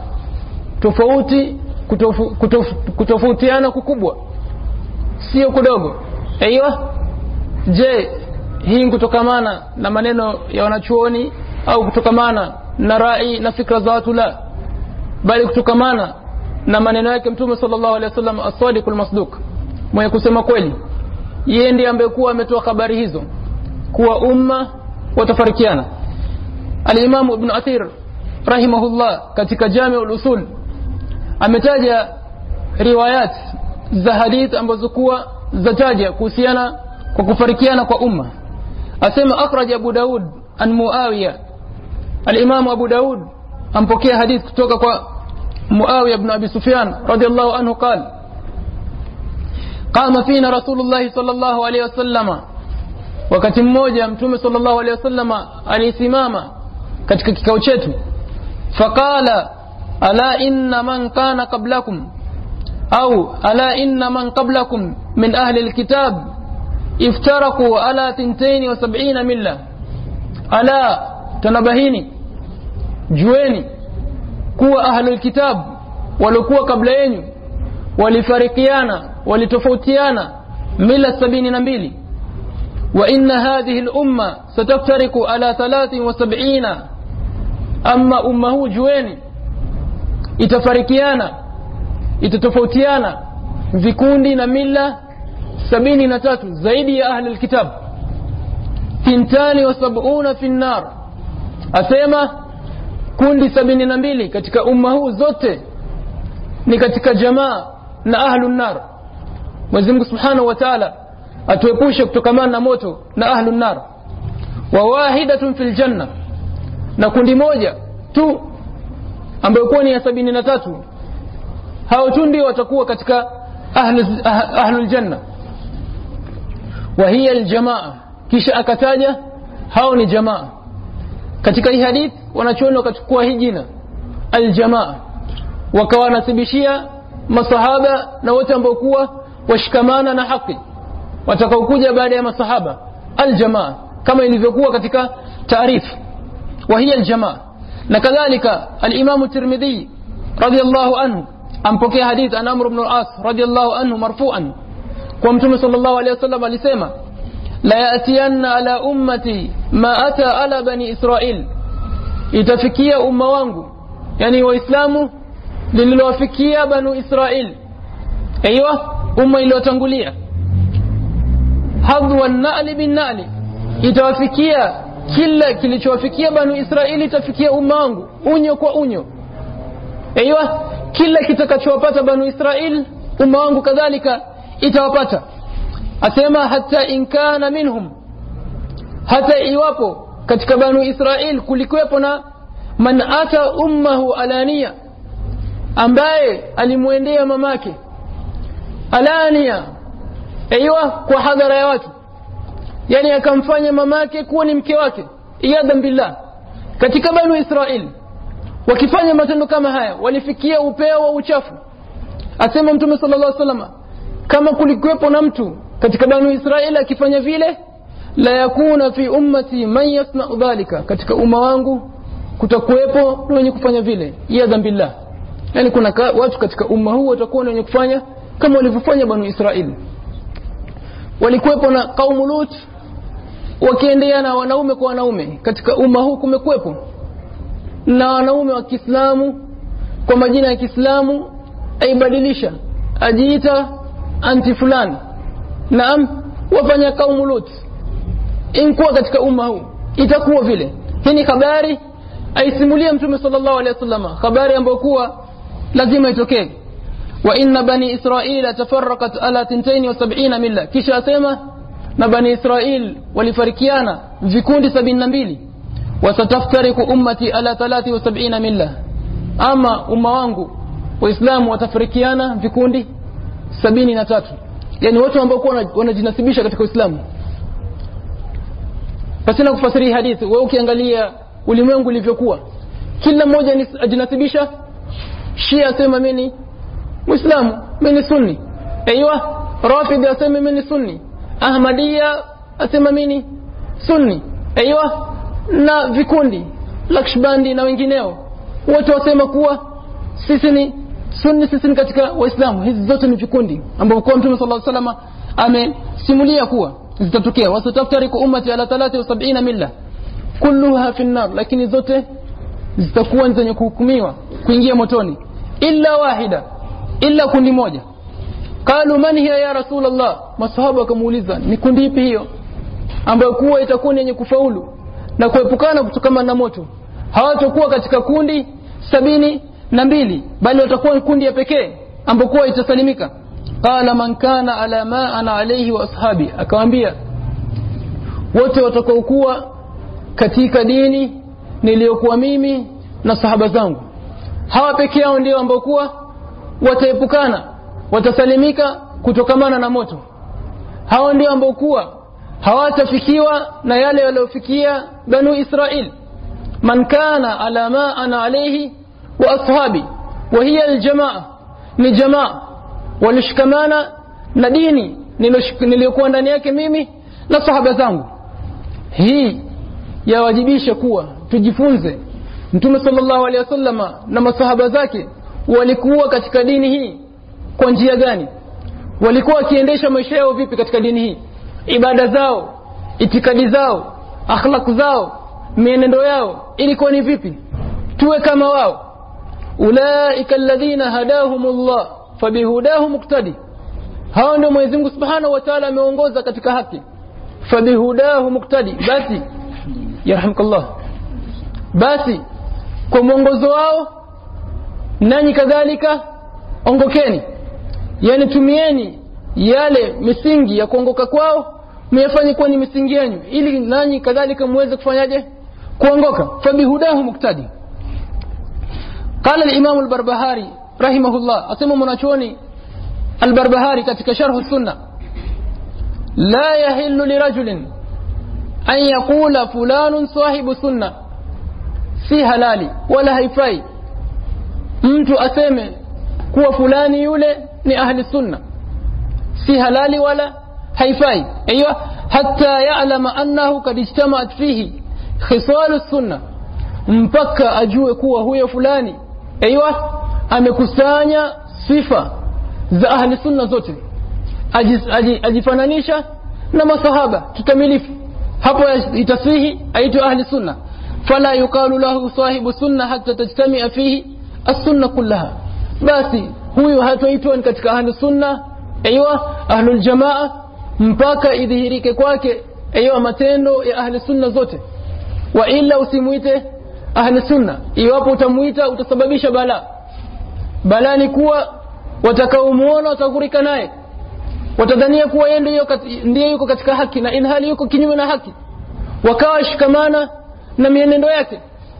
kutofautiana kukubwa, sio kudogo. Aiywa je hii kutokamana na maneno ya wanachuoni au kutokamana na rai na fikra za watu? La, bali kutokamana na maneno yake Mtume sallallahu alaihi wasallam as-sadiq al-masduq, mwenye kusema kweli. Yeye ndiye ambaye kuwa ametoa habari hizo kuwa umma watafarikiana. Al-Imam Ibn Athir rahimahullah katika Jami' al-Usul ametaja riwayat za hadith ambazo kuwa zataja kuhusiana kwa kufarikiana kwa umma. Asema akhraj Abu Daud an Muawiya, al-Imam Abu Daud ampokea hadith kutoka kwa Muawiya ibn Abi Sufyan radiyallahu anhu qala qama fina Rasulullah sallallahu alayhi wasallam, wakati mmoja Mtume sallallahu alayhi wasallam alisimama katika kikao chetu, faqala ala inna man kana qablakum, au ala inna man qablakum min ahli alkitab iftaraku ala 72 milla. Ala, tanabahini, jueni kuwa ahli alkitab walikuwa kabla yenu walifarikiana, walitofautiana mila 72. wa inna hadhihi al-umma sataftariku ala 73. amma ummahu, jueni, itafarikiana, itatofautiana vikundi na mila 73 zaidi ya ahli alkitab. 72 fi an-nar, asema kundi 72 katika umma huu zote ni katika jamaa na ahlu an-nar. Mwenyezi Mungu Subhanahu wa Ta'ala atuepushe kutokamana na moto na ahlu an-nar. Wa wahidatun fil janna, na kundi moja tu ambayo kwa ni ya 73, hao tu ndio watakuwa katika ahlul janna. Wa hiya aljamaa, kisha akataja hao ni jamaa. Katika hii hadith wanachuoni wakachukua hii jina aljamaa, wakawanasibishia masahaba na wote ambao kuwa washikamana na haki watakaokuja baada ya masahaba, aljamaa, kama ilivyokuwa katika taarifu. Wa hiya aljamaa. Na kadhalika al-Imam Tirmidhi radiyallahu anhu ampokea hadith an Amr ibn al-As radiyallahu anhu marfu'an kwa Mtume sallallahu alayhi wasallam alisema, la yatiyanna ala ummati ma ata ala bani Israil, itafikia umma wangu, yani waislamu, lililowafikia banu Israil, aiywa umma iliyotangulia. hadwa an-na'li bin-na'li, itawafikia kila kilichowafikia banu Israili itafikia umma wangu unyo kwa unyo. Aiywa kila kitakachowapata banu Israil umma wangu kadhalika itawapata. Asema hata in kana minhum, hata iwapo katika banu Israil kulikuwepo na man ata ummahu alania, ambaye alimuendea mamake alania, aiywa kwa hadhara ya watu, yani akamfanya mamake kuwa ni mke wake, iyadhan billah. Katika banu Israil wakifanya matendo kama haya walifikia upeo wa uchafu. Asema Mtume sallallahu alaihi wasallam, kama kulikuwepo na mtu katika banu Israil akifanya vile, la yakuna fi ummati man yasna'u dhalika, katika umma wangu kutakuwepo wenye kufanya vile, iyadhan billah. Yani kuna watu katika umma huu watakuwa wenye kufanya kama walivyofanya banu Israil. Walikuwepo na kaumu Lut wakiendeana wanaume kwa wanaume. Katika umma huu kumekuwepo na wanaume wa Kiislamu kwa majina ya Kiislamu aibadilisha, ajiita anti fulani, naam, wafanya kaumu Lut. Inkuwa katika umma huu itakuwa vile. Hii ni habari aisimulia Mtume sallallahu alaihi wasallam, habari ambayo kuwa lazima itokee. wa inna bani Israila tafarraqat ala 72 milla, kisha asema na bani Israil walifarikiana vikundi 72. wasataftariku ummati ala 73 milla, ama umma wangu waislamu watafarikiana vikundi 73. yani watu ambao wanajinasibisha katika Uislamu. Pasina kufasiri hadithi, wewe ukiangalia ulimwengu ulivyokuwa, kila mmoja ajinasibisha. Shia asema mimi Muislamu, mimi Sunni, aiywa. Rafidhi asema mimi Sunni, Ahmadiyya asema mimi Sunni, aiywa. Na vikundi Lakshbandi na wengineo wote wasema kuwa sisi ni Sunni, sisi ni katika Waislamu. Hizi zote ni vikundi ambao kwa Mtume sallallahu alaihi wasallam amesimulia kuwa zitatokea. wasataftariku ummati ala 73 milla kulluha fi an-nar, lakini zote zitakuwa zenye kuhukumiwa kuingia motoni, illa wahida, illa kundi moja. Qalu man hiya ya Rasulullah, masahaba wakamuuliza ni kundi ipi hiyo ambayo kuwa itakuwa yenye kufaulu na kuepukana kutokana na moto? Hawatakuwa katika kundi 72, bali watakuwa kundi ya pekee ambayo kuwa itasalimika. Qala man kana ala ma ana alayhi wa ashabi, akawaambia wote watakaokuwa katika dini niliyokuwa mimi na sahaba zangu. Hawa pekee yao ndio ambao kuwa wataepukana, watasalimika kutokamana na moto. Hao ndio ambao kuwa hawatafikiwa na yale waliofikia banu Israil. Man kana ala ma ana alayhi wa ashabi, wa hiya aljamaa, ni jamaa walishikamana na dini niliyokuwa ndani yake mimi na sahaba zangu. Hii yawajibisha kuwa tujifunze Mtume sallallahu alaihi wasallam na masahaba zake walikuwa katika dini hii kwa njia gani, walikuwa wakiendesha maisha yao vipi katika dini hii, ibada zao, itikadi zao, akhlaq zao, mienendo yao ilikuwa ni vipi, tuwe kama wao. Ulaika alladhina hadahumullah fabihudahu muqtadi, hao ndio Mwenyezi Mungu Subhanahu wa Ta'ala ameongoza katika haki. Fabihudahu muqtadi, basi yarhamkallah, basi kwa mwongozo wao nanyi kadhalika ongokeni, yani tumieni yale misingi ya kuongoka kwao myafanye kuwa ni misingi yenu, ili nanyi kadhalika muweze kufanyaje, kuongoka. Fabihudahu muqtadi. Qala al-Imam al-Barbahari rahimahullah, asema mwanachuoni al-Barbahari katika sharh sunna, la yahillu lirajulin an yaqula fulanun sahibu sunna, si halali wala haifai mtu aseme kuwa fulani yule ni ahli sunna, si halali wala haifai. Aiyo, hatta ya'lama annahu kad ijtama'at fihi khisalu sunna, mpaka ajue kuwa huyo fulani amekusanya sifa za ahli sunna zote, ajifananisha na masahaba kikamilifu, hapo itasihi aitwa ahli sunna. Fala yuqalu lahu sahibu sunna hatta tajtami'a fihi as-sunna kullaha, basi huyo hataitwa katika ahli sunna, ahlul jamaa, mpaka idhihirike kwake matendo ya ahli sunna zote. Wa illa usimuite ahli sunna, iwapo utamuita utasababisha balaa ni kuwa watakaomuona watagurika naye, watadhania kuwa yeye ndiye yuko katika haki, na inhali yuko kinyume na haki, wakawa shikamana na mienendo yake,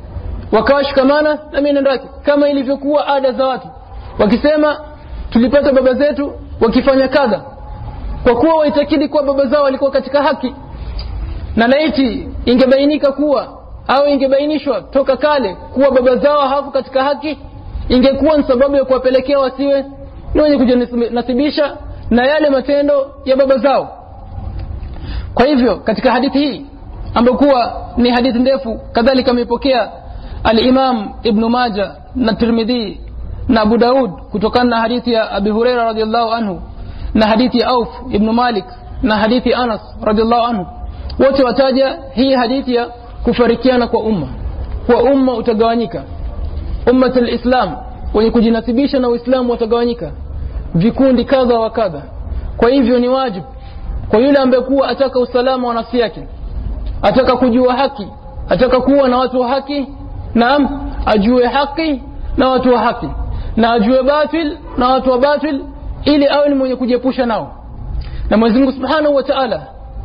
kama ilivyokuwa ada za watu, wakisema tulipata baba zetu wakifanya kadha, kwa kuwa waitakidi kuwa baba zao walikuwa katika haki, na laiti ingebainika kuwa au ingebainishwa toka kale kuwa baba zao hawapo katika haki, ingekuwa ni sababu ya kuwapelekea wasiwe ni wenye kujinasibisha na yale matendo ya baba zao. Kwa hivyo katika hadithi hii ambayo kuwa ni hadithi ndefu, kadhalika amepokea al-Imam Ibn Majah na Tirmidhi na Abu Daud kutokana na hadithi ya Abi Huraira radhiyallahu anhu, na hadithi ya Auf ibn Malik, na hadithi ya Anas radhiyallahu anhu, wote wataja hii hadithi ya kufarikiana kwa umma utagawanyika. Ummatul Islam wenye kujinasibisha na Uislamu watagawanyika vikundi kadha wa kadha. Kwa hivyo ni wajibu kwa yule ambaye kuwa ataka usalama wa nafsi yake, ataka kujua haki, ataka kuwa na watu wa haki, naam, ajue haki na watu wa haki, na ajue batil na watu wa batil, ili awe ni mwenye kujiepusha nao. Na Mwenyezi Mungu Subhanahu wa Ta'ala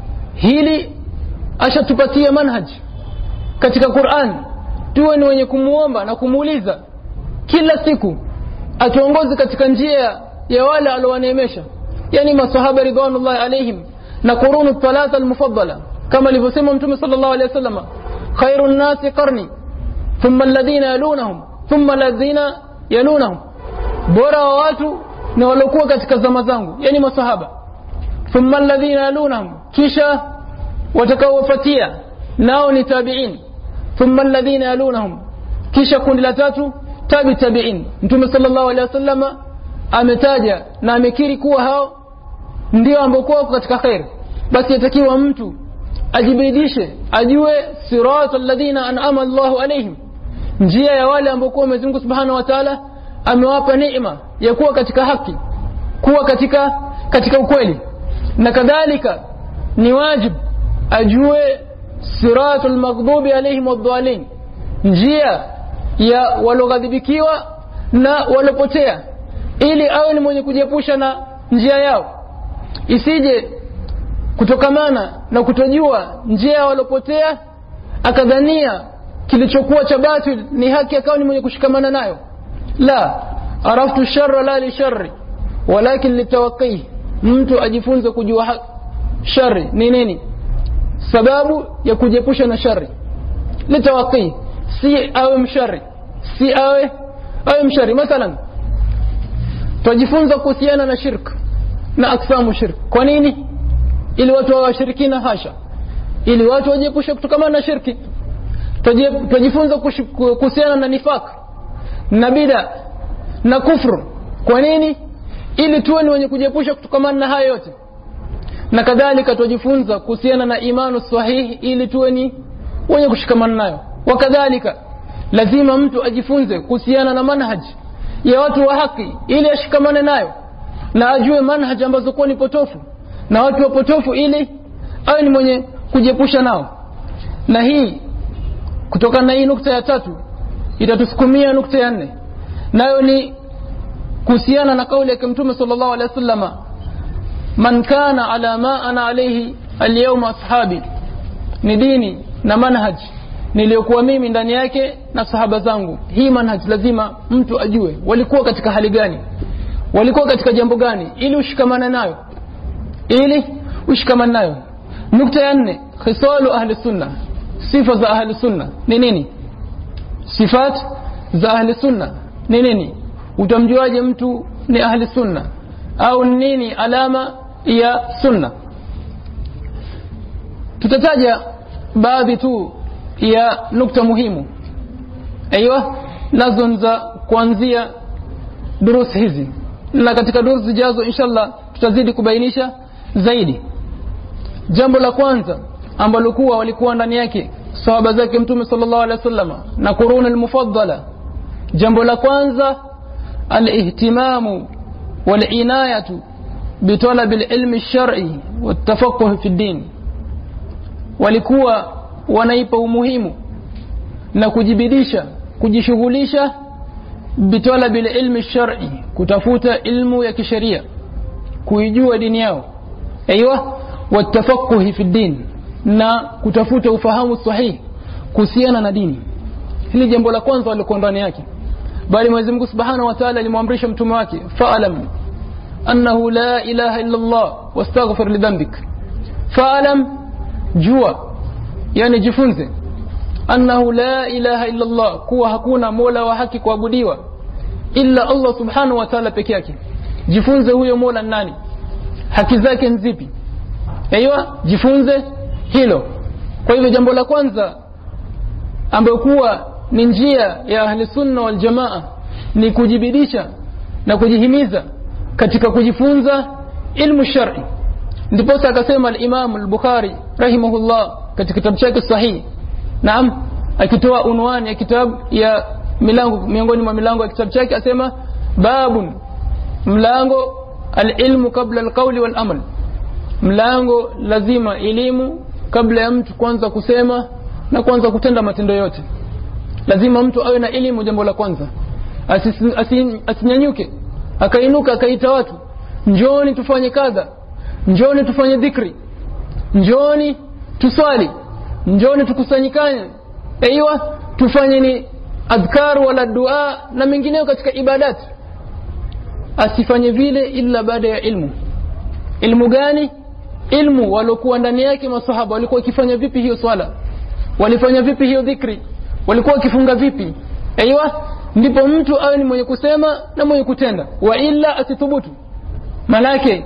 hili ashatupatia manhaj katika Qur'an, tuwe ni wenye kumuomba na kumuuliza kila siku atuongoze katika njia ya wale aliowaneemesha, yani masahaba ridwanullahi alaihim na qurunu thalatha almufaddala, kama alivyosema Mtume sallallahu alaihi wasallam, khairun nasi qarni thumma alladhina yalunhum thumma alladhina yalunhum, bora wa watu ni waliokuwa katika zama zangu, yani masahaba, thumma alladhina yalunhum, kisha watakaowafuatia nao ni tabi'in, thumma alladhina yalunhum, kisha kundi la tatu tabi'in. Mtume sallallahu alaihi wasallam ametaja na amekiri kuwa hao ndio ambao kwa katika khair. Basi yatakiwa mtu ajibidishe, ajue siratal ladina an'ama Allahu alaihim, njia ya wale ambao kwa Mwenyezi Mungu Subhanahu wa Ta'ala amewapa neema ya kuwa katika haki, kuwa katika ukweli. Na kadhalika ni wajibu ajue siratul maghdubi alaihim wadhdallin, njia ya waloghadhibikiwa na walopotea, ili awe ni mwenye kujiepusha na njia yao, isije kutokamana na kutojua njia ya walopotea akadhania kilichokuwa cha batil ni haki, akawa ni mwenye kushikamana nayo. La, araftu sharra la li sharri walakin litawaqi, mtu ajifunze kujua shari ni nini, sababu ya kujiepusha na shari. Litawaqi, si awe mshari, si awe mshari. Mathalan tujifunza kuhusiana na shirk na aksamu shirk. Kwa nini? Ili watu washirikina hasha, ili watu wajiepushe kutokana na shirki. Tujifunza kuhusiana na nifaq na bid'a na kufru. Kwa nini? Ili tuwe ni wenye kujiepusha kutokana na hayo yote. Na kadhalika tujifunza kuhusiana na imani sahihi ili tuwe ni wenye kushikamana nayo. Wakadhalika lazima mtu ajifunze kuhusiana na manhaj ya watu wa haki ili ashikamane nayo, na ajue manhaj ambazo kwa ni potofu na watu wa potofu ili awe ni mwenye kujiepusha nao. Na hii kutokana na hii nukta ya 3 itatusukumia nukta ya 4, nayo ni kuhusiana na kauli ya Mtume sallallahu alaihi wasallam, man kana ala ma ana alayhi alyawma ashabi, ni dini na manhaj niliyokuwa mimi ndani yake na sahaba zangu. Hii manhaj lazima mtu ajue walikuwa katika hali gani, walikuwa katika jambo gani, ili ushikamane nayo, Nukta ya 4, khisalu ahli sunna, sifa za ahli sunna ni nini? Sifat za ahli sunna ni nini? Utamjuaje mtu ni ahli sunna, au nini alama ya sunna? Tutataja baadhi tu ya nukta muhimu nazo za kuanzia durusi hizi, na katika durusi zijazo inshallah tutazidi kubainisha zaidi. Jambo la kwanza ambalo walikuwa ndani yake sahaba zake Mtume sallallahu alaihi wasallam na qurun al-mufaddala, jambo la kwanza al-ihtimamu wal-inayatu bitalab al-ilm ash-shar'i wat-tafaqquh fi ad-din. Walikuwa wanaipa umuhimu na kujibidisha, kujishughulisha bitalab al-ilm ash-shar'i, kutafuta ilmu ya kisheria, kuijua dini yao, wat-tafaqquh fi ad-din, na kutafuta ufahamu sahihi kuhusiana na dini. Hili jambo la kwanza walikuwa ndani yake. Bali Mwenyezi Mungu Subhanahu wa Ta'ala alimwamrisha mtume wake, fa'alam annahu la ilaha illa Allah wastaghfir li dhanbik. Fa'alam, jua, yani jifunze, annahu la ilaha illa Allah, kuwa hakuna mola wa haki kuabudiwa illa Allah Subhanahu wa Ta'ala peke yake. Jifunze huyo mola nani, haki zake nzipi, jifunze hilo. Kwa hivyo jambo la kwanza ambayo kuwa ni njia ya ahli sunna wal jamaa ni kujibidisha na kujihimiza katika kujifunza ilmu shar'i. Ndipo akasema al-Imam al-Bukhari rahimahullah katika kitabu chake sahih, naam, akitoa unwani ya kitabu ya milango, miongoni mwa milango ya kitabu chake asema babun, mlango al-ilmu kabla al-qawli wal-amal, mlango lazima elimu kabla ya mtu kwanza kusema na kwanza kutenda matendo yote. Lazima mtu awe na elimu, jambo la kwanza. Asinyanyuke akainuka akaita watu, njoni tufanye kadha, njoni tufanye dhikri, njoni tuswali, njoni tukusanyikane, tufanye ni adhkar wala dua na mengineyo katika ibadati. Asifanye vile illa baada ya ilmu. Ilmu gani? Ilmu walokuwa ndani yake masahaba, walikuwa wakifanya vipi hiyo swala, walifanya vipi hiyo dhikri, walikuwa wakifunga vipi. Ndipo mtu awe ni mwenye kusema na mwenye kutenda, wa illa asithubutu. Malaki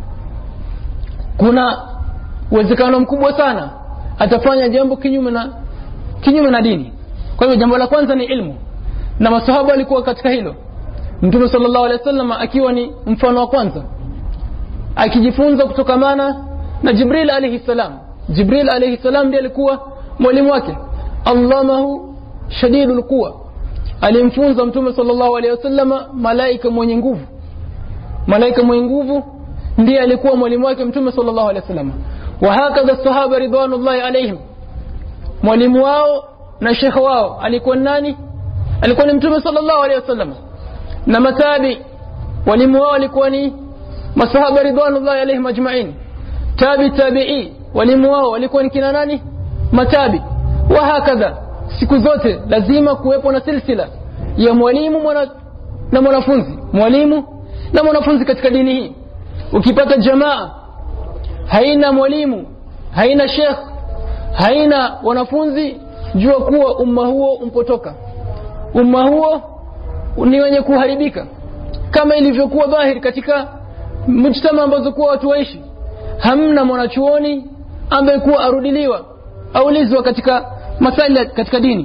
kuna uwezekano mkubwa sana atafanya jambo kinyume na dini. Kwa hivyo jambo la kwanza ni ilmu, na masahaba walikuwa katika hilo. Mtume sallallahu alaihi wasallam akiwa ni mfano wa kwanza, akijifunza kutokamana na Jibril alayhi salam. Jibril alayhi salam ndiye alikuwa mwalimu wake. Allamahu shadidul quwa, alimfunza Mtume sallallahu alayhi wasallam malaika mwenye nguvu. Malaika mwenye nguvu ndiye alikuwa mwalimu wake Mtume sallallahu alayhi wasallam. Wa hakadha sahaba ridwanullahi alayhim, mwalimu wao na shekhi wao alikuwa nani? Alikuwa ni Mtume sallallahu alayhi wasallam. Na matabi walimu wao alikuwa ni masahaba ridwanullahi alayhim ajma'in. Tabi'i walimu wao walikuwa ni kina nani? Matabi. Wa hakadha, siku zote lazima kuwepo na silsila ya mwalimu na mwanafunzi, mwalimu na mwanafunzi katika dini hii. Ukipata jamaa haina mwalimu, haina sheikh, haina wanafunzi, jua kuwa umma huo umpotoka, umma huo ni wenye kuharibika. kama ilivyokuwa dhahiri katika mujtama ambazo kwa watu waishi. Hamna mwanachuoni ambaye kuwa arudiliwa aulizwa katika masala katika dini.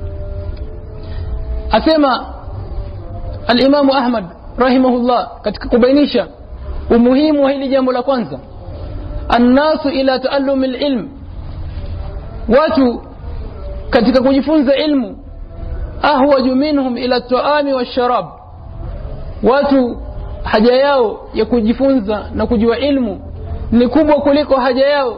Asema al-Imam Ahmad rahimahullah katika kubainisha umuhimu wa hili jambo la kwanza, annasu ila ta'allum al-ilm, watu katika kujifunza ilmu, ahwaju minhum ila at-ta'ami wash-sharab, watu haja yao ya kujifunza na kujua ilmu ni kubwa kuliko haja yao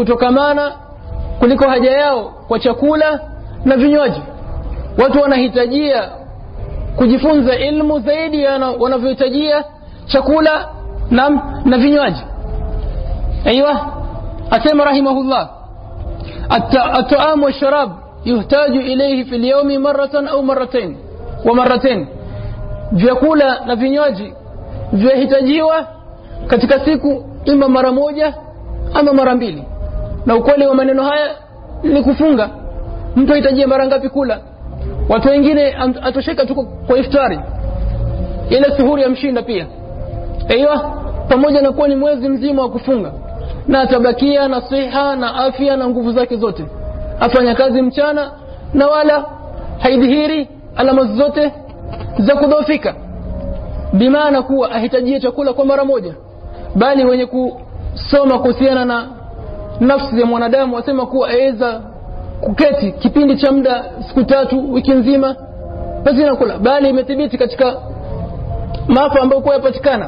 kuliko haja yao kwa chakula na vinywaji. Watu wanahitajia kujifunza ilmu zaidi wanavyohitajia chakula na vinywaji. Aiywa, asema rahimahullah, at-ta'am wa sharab yuhtaju ilayhi fi al-yawmi marratan aw marratayn. Vyakula na vinywaji vyahitajiwa katika siku ima mara moja ama mara mbili. Na ukweli wa maneno haya ni kufunga. Mtu anahitaji mara ngapi kula? Watu wengine atosheka tu kwa iftari, ile suhuri ya mshinda pia. Aiywa, pamoja na kuwa ni mwezi mzima wa kufunga, na atabakia na siha na afya na nguvu zake zote, afanya kazi mchana na wala haidhihiri alama zote za kudhoofika, bimaana kuwa ahitajie chakula kwa mara moja. Bali wenye kusoma kuhusiana na nafsi ya mwanadamu wasema kuwa aweza kuketi kipindi cha muda siku 3 wiki nzima basi nakula. Bali imethibiti katika maafa ambayo kwa yapatikana,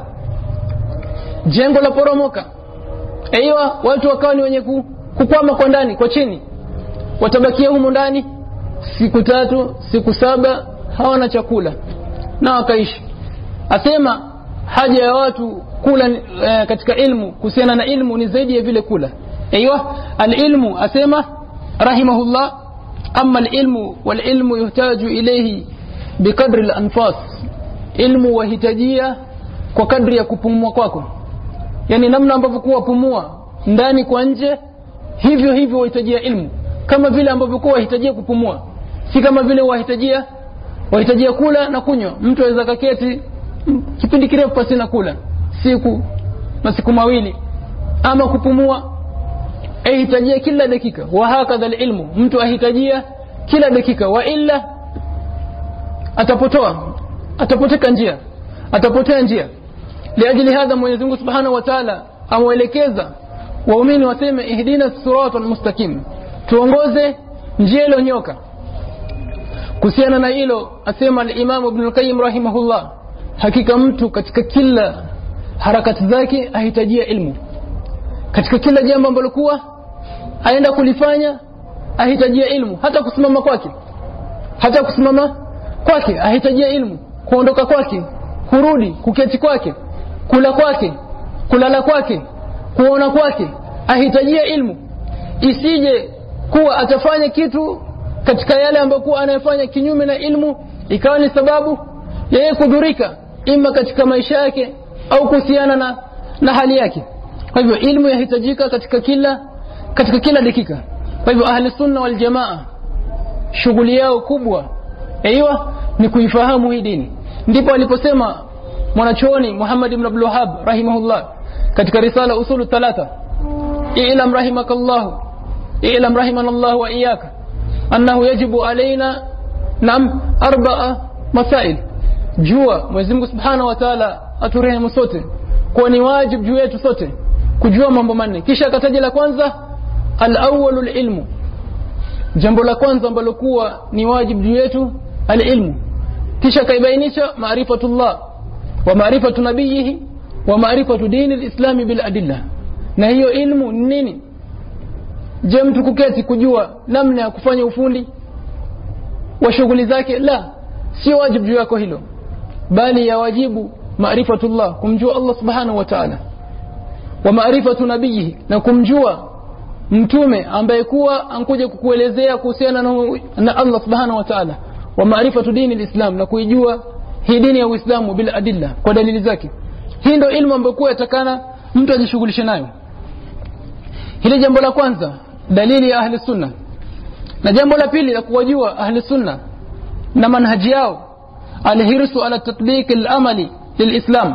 jengo la poromoka, aiywa, watu wakawa ni wenye kukwama kwa ndani kwa chini, watabakia humo ndani siku 3 siku 7 hawana chakula na wakaishi. Asema haja ya watu kula katika ilmu, kuhusiana na ilmu, ni zaidi ya vile kula. Aiywa, al-ilmu, asema rahimahullah, amma al-ilmu wal-ilmu yuhtaju ilayhi biqadri al-anfas, ilmu wahitajia kwa kadri ya kupumua kwako. Yani namna ambavyo kuwa pumua ndani kwa nje, hivyo wahitajia ilmu, kama vile ambavyo kuwa wahitajia kupumua, si kama vile wahitajia kula na kunywa. Mtu aweza kaketi kipindi kirefu pasi na kula, siku mawili, ama kupumua ahitajia kila dakika. Wa hakadha al-ilmu, mtu ahitajia kila dakika, wa illa atapotea njia. Liajili hadha Mwenyezi Mungu Subhanahu wa Ta'ala amwelekeza waumini waseme ihdina siratal mustaqim, tuongoze njia iliyonyoka. Kuhusiana na hilo asema al-Imam Ibn al-Qayyim rahimahullah, hakika mtu katika kila harakati zake ahitajia ilmu. Katika kila jambo ambalo kuwa aenda kulifanya ahitajia ilmu. Hata kusimama kwake ahitajia ilmu, kuondoka kwake, kurudi, kuketi kwake, kula kwake, kulala kwake, kuona kwake, ahitajia ilmu. Isije kuwa atafanya kitu katika yale ambayo kuwa anayofanya kinyume na ilmu, ikawa ni sababu yeye kudhurika ima katika maisha yake au kuhusiana na hali yake. Kwa hivyo ilmu yahitajika katika kila dakika. Kwa hivyo ahli sunna wal jamaa shughuli yao kubwa aiywa ni kuifahamu hii dini. Ndipo aliposema mwanachuoni Muhammad ibn Abdul Wahhab rahimahullah katika risala usulu 3, i'lam rahimanallahu wa iyyaka annahu yajibu alaina 4 masail. Jua Mwenyezi Mungu Subhanahu wa Ta'ala aturehemu sote, kwa ni wajibu juu yetu sote kujua mambo manne. Kisha akataja la kwanza, al-awwalul ilmu, jambo la kwanza ambalo kuwa ni wajibu juu yetu al-ilmu. Kisha kaibainisha maarifatullah wa maarifatu nabiyhi wa maarifatu dini al-islam bil adilla. Na hiyo ilmu ni nini? Je, mtu kuketi kujua namna ya kufanya ufundi wa shughuli zake? La, si wajibu juu yako hilo, bali ya wajibu maarifatullah, kumjua Allah Subhanahu wa Ta'ala, wa maarifatu nabiyhi, na kumjua mtume ambaye kuwa ankuja kukuelezea kuhusiana na Allah Subhanahu wa Ta'ala, wa maarifatu dini al-islam, na kuijua hii dini ya Uislamu bila adilla, kwa dalili zake. Hii ndio ilmu ambayo kwa yatakana mtu ajishughulishe nayo. Hili jambo la kwanza, dalili ya ahli sunna. Na jambo la pili la kuwajua ahli sunna na manhaji yao, alhirsu ala tatbiq al-amali lilislam,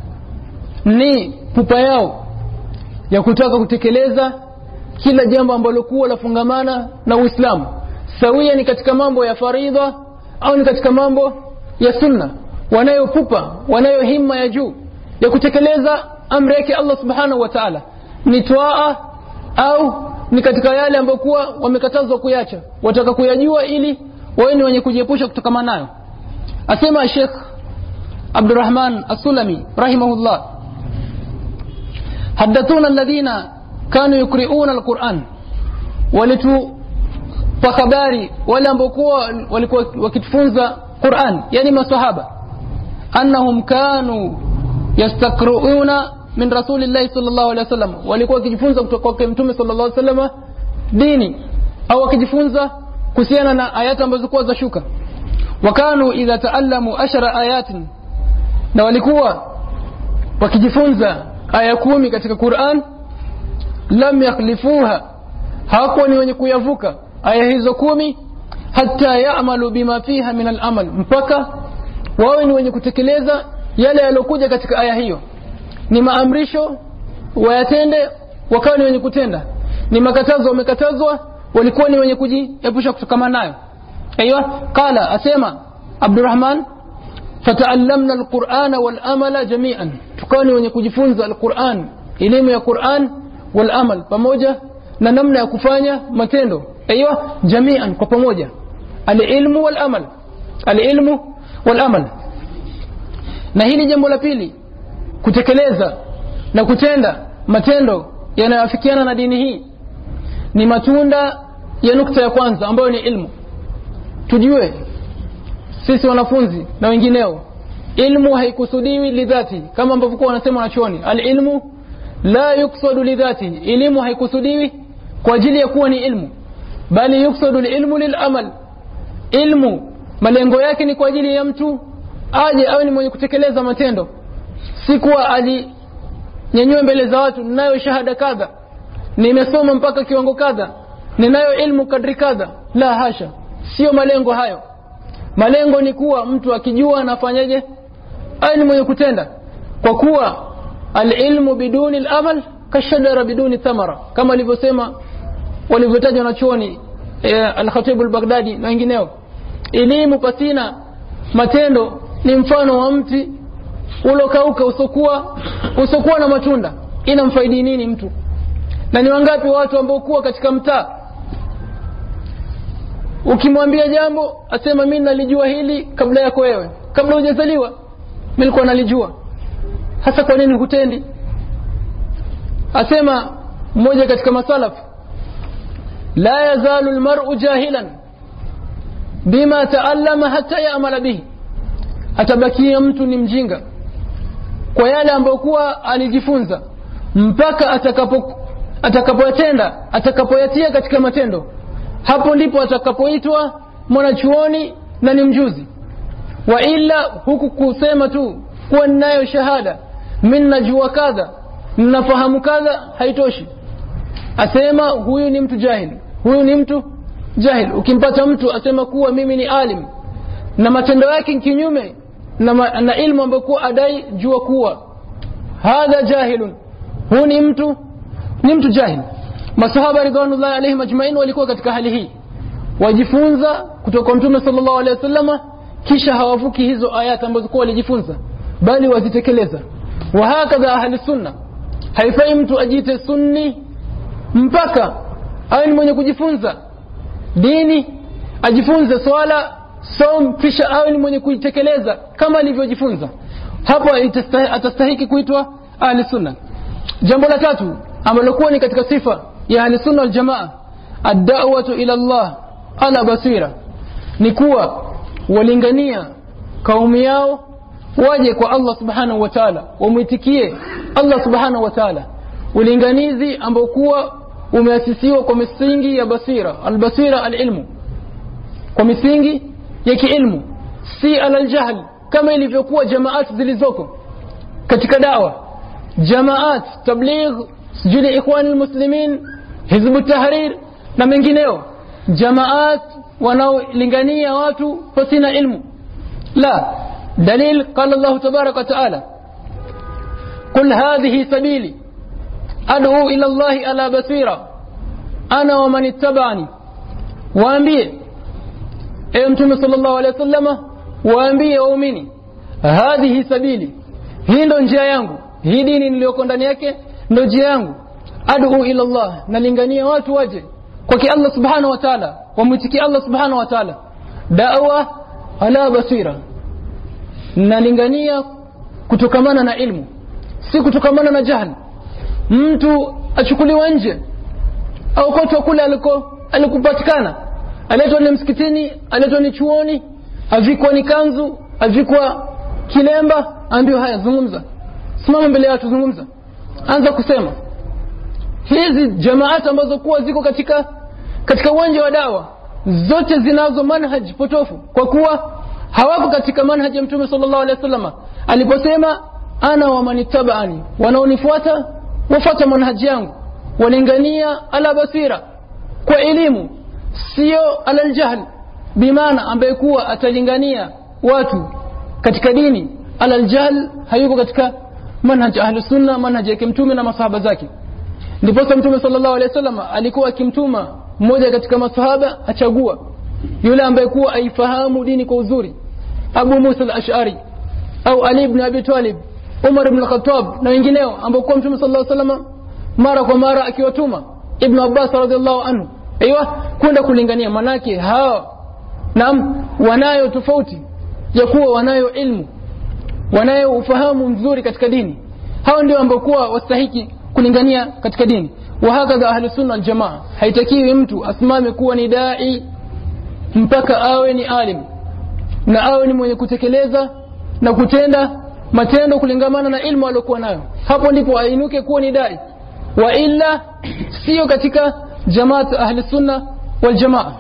ni pupa yao ya kutaka kutekeleza kila jambo ambalo kuwa lafungamana na Uislamu, sawia ni katika mambo ya faridha au ni katika mambo ya sunna. Wanayopupa, wanayo himma ya juu ya kutekeleza amri yake Allah subhanahu wa ta'ala, ni twaa au ni katika yale ambayo kuwa wamekatazwa kuyacha, wataka kuyajua ili wawe ni wenye kujiepusha kutokana nayo. Asema Sheikh Abdurrahman As-Sulami rahimahullah, hadathuna alladhina kanu yukri'una al-Qur'an, walitu fakhabari wale ambao walikuwa wakitufunza Qur'an, yani maswahaba, annahum kanu yastaqru'una min rasulillahi sallallahu alaihi wasallam, walikuwa wakijifunza kutoka kwa mtume sallallahu alaihi wasallam dini, au wakijifunza kuhusiana na ayati ambazo kwa za shuka. Wakanu idha taallamu 10 ayatin, na walikuwa wakijifunza aya 10 katika Qur'an, lam yakhlifuha, hawakuwa ni wenye kuyavuka aya hizo 10, hatta ya'malu bima fiha min al-amal, mpaka wawe ni wenye kutekeleza yale yalokuja katika aya hiyo. Ni maamrisho wayatende, wakawa ni wenye kutenda. Ni makatazo wamekatazwa, walikuwa ni wenye kujiepusha kutokana nayo. Aiywa, qala, asema Abdurrahman, fata'allamna al-Qur'ana wal-amala jami'an, tukawa ni wenye kujifunza al-Qur'an, elimu ya Qur'an, wal-amal, pamoja na namna ya kufanya matendo. Aiywa, jami'an, kwa pamoja, al-ilmu wal-amal, al-ilmu wal-amal. Na hili jambo la pili, kutekeleza na kutenda matendo yanayoafikiana na dini hii, ni matunda ya nukta ya kwanza ambayo ni ilmu. Tujue sisi wanafunzi na wengineo, ilmu haikusudiwi lidhati, kama ambavyo kwa wanasema wanachuoni, al-ilmu la yuksadu lidhati, elimu haikusudiwi kwa ajili ya kuwa ni ilmu, bali yuksadu al-ilmu lil-amal. Ilmu malengo yake ni kwa ajili ya mtu aje awe ni mwenye kutekeleza matendo, si kuwa nyanyue mbele za watu, ninayo shahada kadha, nimesoma mpaka kiwango kadha, ninayo ilmu kadri kadha. La hasha, sio malengo hayo. Malengo ni kuwa mtu akijua anafanyaje awe ni mwenye kutenda, kwa kuwa al-ilmu biduni al-amal kashajara biduni thamara, kama alivyosema walivyotaja na chuoni al-Khatib al-Baghdadi na wengineo. Elimu pasina matendo ni mfano wa mti ulokauka, usokuwa na matunda. Inamfaidi nini mtu? Na ni wangapi watu ambao kuwa katika mtaa, ukimwambia jambo asema mimi nalijua hili kabla yako wewe, kabla hujazaliwa mimi nilikuwa nalijua. Hasa kwa nini hutendi? Asema mmoja katika masalaf, la yazalu almar'u jahilan bima ta'allama hatta ya'mala bihi, atabakia mtu ni mjinga kwa yale ambayo kuwa alijifunza, mpaka atakapoyatenda, atakapoyatia katika matendo, hapo ndipo atakapoitwa mwanachuoni na ni mjuzi. Wa illa, huku kusema tu kuwa ninayo shahada, mimi najua kadha, ninafahamu kadha, haitoshi. Asema huyu ni mtu jahil, huyu ni mtu jahil. Ukimpata mtu asema kuwa mimi ni alim na matendo yake kinyume na ilmu ambayo kuwa adai, jua kuwa hadha jahilun, huyu ni mtu jahil. Masahaba ridwanullahi alayhim ajma'in walikuwa katika hali hii, wajifunza kutoka kwa Mtume sallallahu alayhi wasallam, kisha hawavuki hizo ayati ambazo kwa walijifunza, bali wazitekeleza. Wa hakadha ahli sunna, haifai mtu ajite sunni mpaka awe ni mwenye kujifunza dini, ajifunze swala, som, kisha awe ni mwenye kuitekeleza kama alivyojifunza. Hapo atastahiki kuitwa ahli sunna. Jambo la tatu ambalo kuwa ni katika sifa ya ahli sunna wal jamaa, ad-da'watu ila Allah ala basira, ni kuwa walingania kaumu yao waje kwa Allah subhanahu wa ta'ala, wamuitikie Allah subhanahu wa ta'ala, ulinganizi ambao kuwa umeasisiwa kwa misingi ya basira, al-basira al-ilmu, kwa misingi ya kiilmu, si al-jahl kama ilivyokuwa jamaat zilizoko katika da'wa, jamaat tabligh, sijili ikhwan al-muslimin, hizb at-tahrir na mengineo, jamaat wanaolingania watu pasina ilmu. La, dalil qala Allah tabarak wa taala qul hadhihi sabili ad'u ila Allah ala basira ana wa man ittaba'ani waambie ewe mtume sallallahu alayhi wasallam waambie waumini hadhihi sabili hii ndo njia yangu hii dini niliyoko ndani yake ndo njia yangu ad'u ila Allah nalingania watu waje kwa Allah subhanahu wa ta'ala wamwitikie Allah subhanahu wa ta'ala da'wa ala basira nalingania kutokamana na ilmu si kutokamana na jahili mtu achukuliwa nje au kote kule alikupatikana aletwa ni msikitini aletwa ni chuoni avikwa ni kanzu avikwa kilemba ambiwa haya zungumza simama mbele ya watu zungumza anza kusema hizi jamaat ambazo kuwa ziko katika uwanja wa dawa zote zinazo manhaj potofu kwa kuwa hawako katika manhaj ya Mtume sallallahu alaihi wasallam aliposema ana wa manitabani wanaonifuata wafuata manhaji yangu walingania ala basira kwa elimu sio ala aljahl bimaana ambaye kuwa atalingania watu katika dini ala aljahl hayuko katika manhaj ahli sunna manhaj ya Mtume na masahaba zake ndipo Mtume sallallahu alaihi wasallam alikuwa akimtuma mmoja katika masahaba achagua yule ambaye kuwa aifahamu dini kwa uzuri Abu Musa al-Ash'ari au Ali ibn Abi Talib Umar ibn al-Khattab na wengineo ambao kwa Mtume sallallahu alaihi wasallam mara kwa mara akiwatuma Ibn Abbas radhiallahu anhu kwenda kulingania manake hao wanayo tofauti ya kuwa wanayo ilmu wanayo ufahamu mzuri katika dini hao ndio ambao kuwa wastahiki kulingania katika dini wa hakadha ahli sunna wal jamaa haitakiwi mtu asimame kuwa ni dai mpaka awe ni alim na awe ni mwenye kutekeleza na kutenda matendo kulingamana na ilmu aliyokuwa nayo hapo ndipo ainuke kuwa ni dai wa illa sio katika jamaat ahli sunna wal jamaa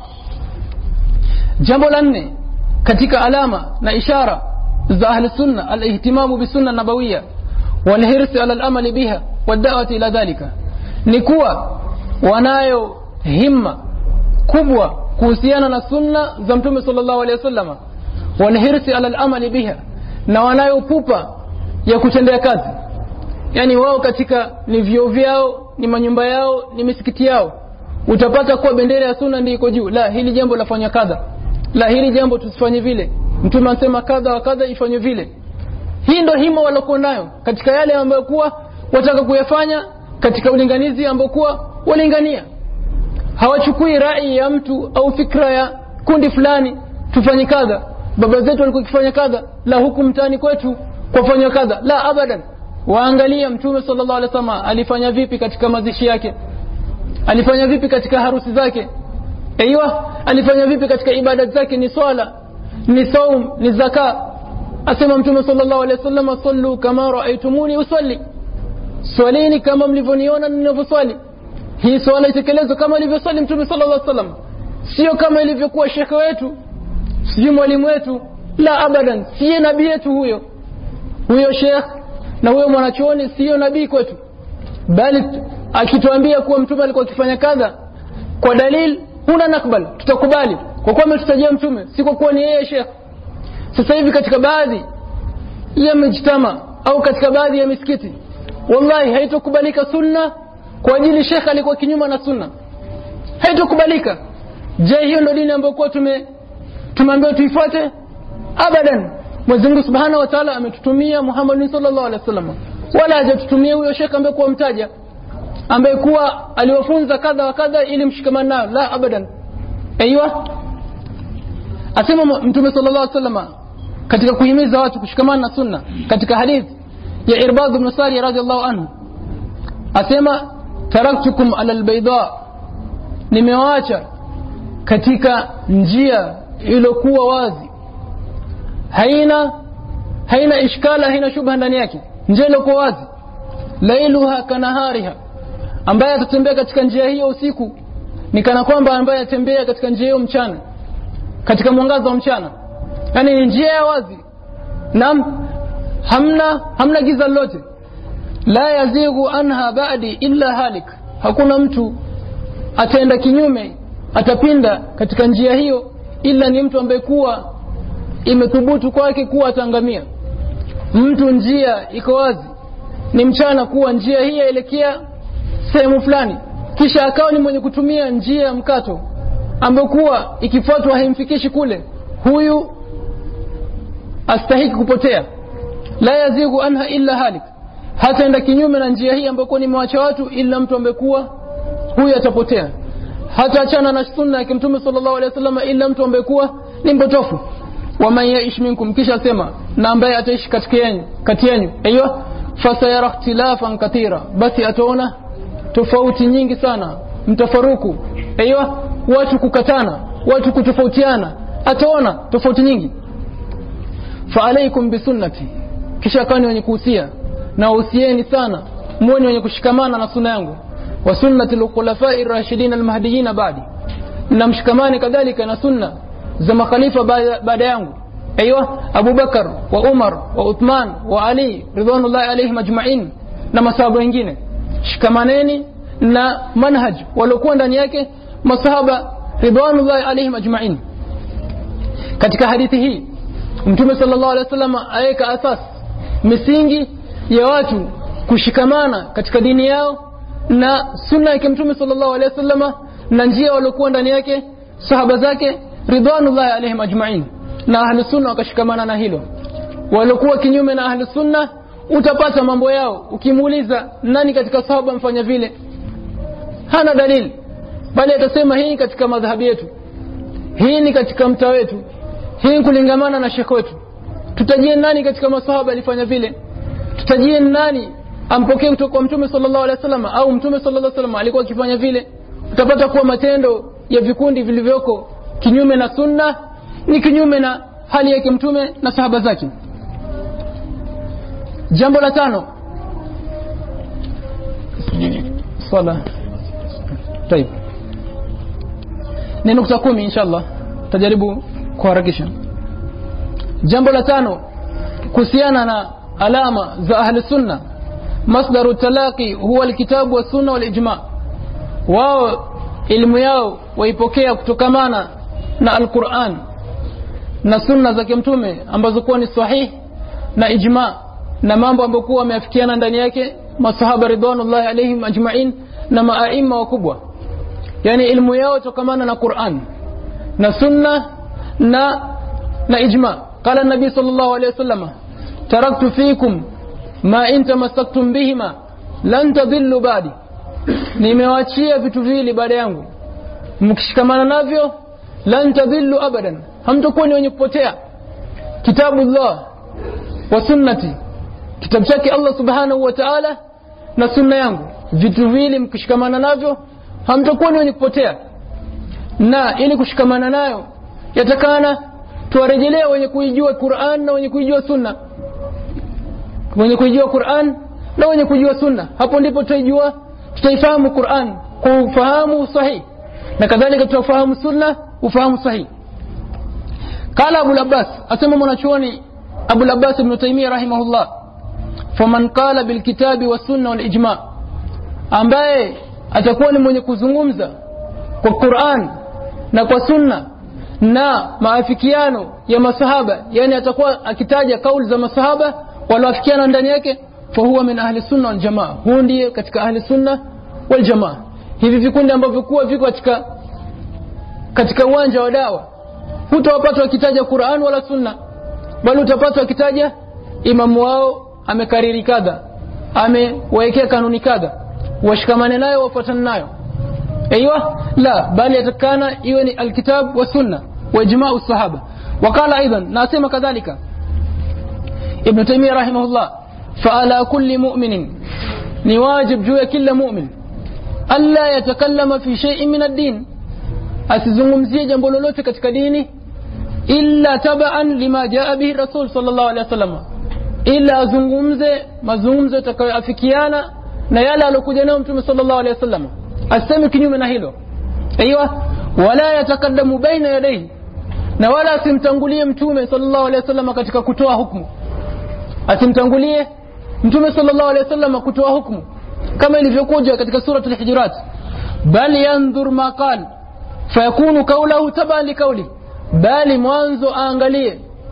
jambo la 4 katika alama na ishara za ahli sunna al-ihtimamu bi sunna nabawiyya wal hirs ala al-amal biha wad da'wati ila dhalika ni kuwa wanayo himma kubwa kuhusiana na sunna za Mtume sallallahu alaihi wasallam wal hirs ala al-amal biha na wanayo pupa ya kutendea kazi yani wao katika ni vyo vyao ni manyumba yao ni misikiti yao utapata kuwa bendera ya sunna ndio iko juu la hili jambo lafanya kadha la hili jambo tusifanye vile Mtume anasema kadha wa kadha ifanye vile hii ndio hima walokuwa nayo katika yale ambayo kuwa wataka kuyafanya katika ulinganizi ambao kuwa walingania hawachukui rai ya mtu au fikra ya kundi fulani tufanye kadha baba zetu walikuwa kifanya kadha la huku mtani kwetu kufanya kadha la abadan waangalia Mtume sallallahu alaihi wasallam alifanya vipi katika mazishi yake alifanya vipi katika harusi zake alifanya vipi katika ibada zake ni swala ni saum ni zaka asema Mtume sallallahu alaihi wasallam sallu kama raaitumuni usalli swalini kama mlivyoniona ninavyoswali hii swala itekelezwe kama alivyoswali Mtume sallallahu alaihi wasallam sio kama ilivyokuwa shekhe wetu sio mwalimu wetu la abadan sio nabii wetu huyo shekh na huyo mwanachuoni sio nabii kwetu bali akituambia kuwa Mtume alikuwa akifanya kadha kwa dalil huna nakbal tutakubali kwa kuwa ametutajia Mtume si kwa kuwa ni yeye shekh sasa hivi katika baadhi ya mjtama au katika baadhi ya misikiti wallahi haitokubalika sunna kwa ajili shekh alikuwa kinyume na sunna haitokubalika je hiyo ndio dini ambayo kwa tumeambiwa tuifuate abadan Mwenyezi Mungu Subhanahu wa Ta'ala ametutumia Muhammad sallallahu alaihi wasallam wala hajatutumia huyo shekh ambaye kwa mtaja ambaye kuwa aliwafunza kadha wa kadha ili mshikamane nao la abadan asema Mtume sallallahu alaihi wasallam katika kuhimiza watu kushikamana na sunna katika hadithi ya Irbad ibn Sari radhiyallahu anhu asema taraktukum ala albayda nimewaacha katika njia iliyokuwa wazi haina ishkala haina shubha ndani yake njia iliyokuwa wazi lailuha kanahariha ambaye atatembea katika njia hiyo usiku ni kana kwamba ambaye atembea katika njia hiyo mchana katika mwangaza wa mchana yani ni njia ya wazi na hamna giza lolote la yazighu anha ba'di illa halik hakuna mtu ataenda kinyume atapinda katika njia hiyo ila ni mtu ambaye kuwa imethubutu kwake kuwa atangamia. Mtu njia iko wazi, ni mchana kuwa njia hii yaelekea sehemu fulani, kisha akawa ni mwenye kutumia njia ya mkato ambayo kuwa ikifuatwa haimfikishi kule, huyu astahiki kupotea. La yazigu anha illa halik, hata enda kinyume na njia hii ambayo ni mwacha watu ila mtu ambaye kuwa huyu atapotea. Hata achana na sunna ya Mtume sallallahu alaihi wasallam ila mtu ambaye kuwa ni mpotofu. Wa man yaish minkum, kisha sema na ambaye ataishi kati yenu aiyo fasayara ikhtilafan katira, basi ataona tofauti nyingi sana, mtafaruku aiyo, watu kukatana, watu kutofautiana, ataona tofauti nyingi. Fa alaykum bi sunnati, kisha kani wenye kuhusia na uhusieni sana, muone wenye kushikamana na sunna yangu, wa sunnati al-khulafa'ir rashidin al-mahdiyyin ba'di, na mshikamane kadhalika na sunna za makhalifa baada yangu aiyo, Abu Bakar wa Umar wa Uthman wa Ali ridwanullahi alayhim ajma'in, na masahaba wengine. Shikamaneni na manhaj waliokuwa ndani yake masahaba ridwanullahi alayhim ajma'in. Katika hadithi hii Mtume sallallahu alaihi wasallam aeka asas, misingi ya watu kushikamana katika dini yao na sunna ya Mtume sallallahu alaihi wasallam na njia waliokuwa ndani yake sahaba zake ridwanullahi alayhim ajma'in, na ahli sunna wakashikamana na hilo. Waliokuwa kinyume na ahli sunna utapata mambo yao, ukimuuliza nani katika sahaba mfanya vile, hana dalili, bali atasema hii katika madhhabi yetu, hii ni katika mtaa wetu, hii kulingamana na shekhi wetu. Tutajie nani katika masahaba alifanya vile, tutajie nani ampokea kutoka kwa Mtume sallallahu alaihi wasallam au Mtume sallallahu alaihi wasallam alikuwa akifanya vile. Utapata kuwa matendo ya vikundi vilivyoko kinyume na sunna ni kinyume na hali yake Mtume na sahaba zake. Jambo la 5 swala طيب ni nukta 10 inshallah, tajaribu kuharakisha. Jambo la 5 kuhusiana na alama za ahli sunna, masdaru talaqi huwa alkitabu wa sunna wal ijma'. Wao elimu yao waipokea kutokamana na alquran na sunna za Mtume ambazo kuwa ni sahihi na ijma', na mambo ambayo kuwa wameafikiana ndani yake masahaba ridwanullahi alayhim ajma'in na maaima wakubwa. Yani elimu yao kutokamana na Qur'an na sunna na ijma'. Qala an-nabi sallallahu alayhi wasallam, taraktu fikum ma in tamassaktum bihima lan tadillu ba'di, nimewaachia vitu vile baada yangu, mkishikamana navyo lan tadillu abadan, hamtakuwa ni wenye kupotea. Kitabullah wa sunnati, kitabu chake Allah subhanahu wa ta'ala na sunna yangu, vitu vile mkishikamana navyo hamtakuwa ni wenye kupotea. Na ili kushikamana nayo yatakana tuwarejelea wenye kuijua Qur'an na wenye kuijua sunna, wenye kuijua Qur'an na wenye kujua sunna. Hapo ndipo tutaifahamu Qur'an kwa ufahamu sahihi, na kadhalika tutafahamu sunna ufahamu sahihi. Kala Abu Abbas, asema mwanachuoni Abu Abbas ibn Taymiyyah rahimahullah, faman qala bil kitabi was sunna wal ijma', ambaye atakuwa ni mwenye kuzungumza kwa Qur'an na kwa sunna na maafikiano ya masahaba, yani atakuwa akitaja kauli za masahaba walioafikiana ndani yake, fa huwa min ahli sunna wal jamaa, huyo ndiye katika ahli sunna wal jamaa. Hivi vikundi ambavyo kuwa viko katika uwanja wa dawa, hutawapata wakitaja Qur'an wala sunna, bali utapata wakitaja imamu wao amekariri kadha, amewekea kanuni kadha, washikamane nayo wafuatane nayo. Aiywa la, bali atakana iwe ni alkitab wa sunna wa ijma' as-sahaba. Wakala aidan, nasema kadhalika Ibn Taymiyyah rahimahullah, fa ala kulli mu'minin, ni wajib juu ya kila mu'min, alla yatakallama fi shay'in min ad-din, asizungumzie jambo lolote katika dini illa taba'an lima jaa bihi rasul sallallahu alaihi wasallam, illa azungumze mazungumzo yatakayoafikiana na yale aliyokuja nayo Mtume sallallahu alaihi wasallam, aseme kinyume na hilo. Aiywa, wala yatakaddamu baina yadayhi, na wala asimtangulie Mtume sallallahu alaihi wasallam katika kutoa hukumu, asimtangulie Mtume sallallahu alaihi wasallam kutoa hukumu kama ilivyokuja katika sura al-Hujurat, bal yanzur ma qala fayakunu qawluhu taban liqawli, bali mwanzo aangalie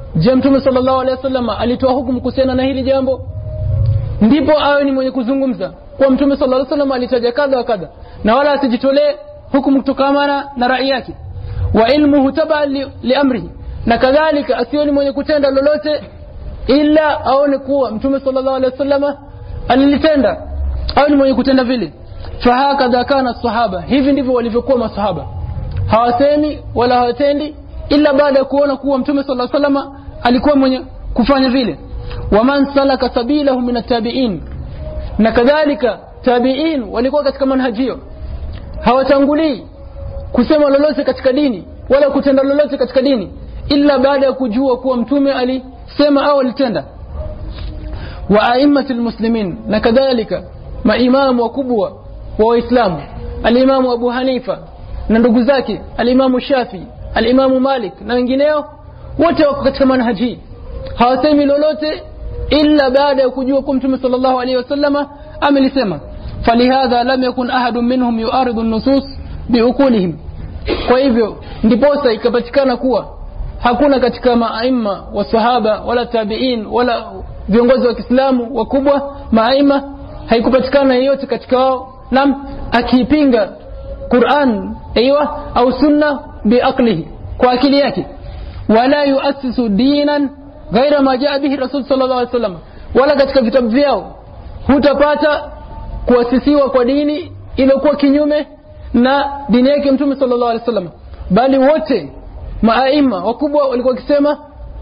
je Mtume sallallahu alaihi wasallam alitoa hukumu kuhusiana na hili jambo, ndipo awe ni mwenye kuzungumza kwa Mtume sallallahu alaihi wasallam alitaja kadha wa kadha, na wala asijitolee hukumu kutokana na rai yake. Wa ilmuhu taba li amrihi, na kadhalika asiwe ni mwenye kutenda lolote ila aone kuwa Mtume sallallahu alaihi wasallam alilitenda, au ni mwenye kutenda vile. Fahakadha kana sahaba, hivi ndivyo walivyokuwa masahaba, hawasemi wala hawatendi ila baada ya kuona kuwa Mtume sallallahu alaihi wasallam alikuwa mwenye kufanya vile. Waman salaka sabilahu min at-tabi'in, na kadhalika tabi'in walikuwa katika manhajio, hawatangulii kusema lolote katika dini wala kutenda lolote katika dini ila baada ya kujua kuwa Mtume alisema au alitenda. Wa a'immatul muslimin, na kadhalika maimamu wakubwa wa Waislamu, al-Imam Abu Hanifa na ndugu zake al-Imam Shafi, al-Imam Malik na wengineo, wote wako katika manhaji, hawasemi lolote illa baada ya kujua kwa Mtume sallallahu alaihi wasallam amelisema. Falihadha lam yakun ahadun minhum yu'aridu an-nusus biuqulihim, kwa hivyo ndiposa ikapatikana kuwa hakuna katika maima wa sahaba wala tabi'in wala viongozi wa Kiislamu wakubwa maima, haikupatikana yeyote katika wao nam akipinga Qur'an au sunna biaqlihi, kwa akili yake. Wala yuassisu dinan ghaira ma jaa bihi Rasul sallallahu alaihi wasallam, wala katika vitabu vyao hutapata kuasisiwa kwa dini iliyokuwa kinyume na dini yake Mtume sallallahu alaihi wasallam, bali wote maaima wakubwa walikuwa wakisema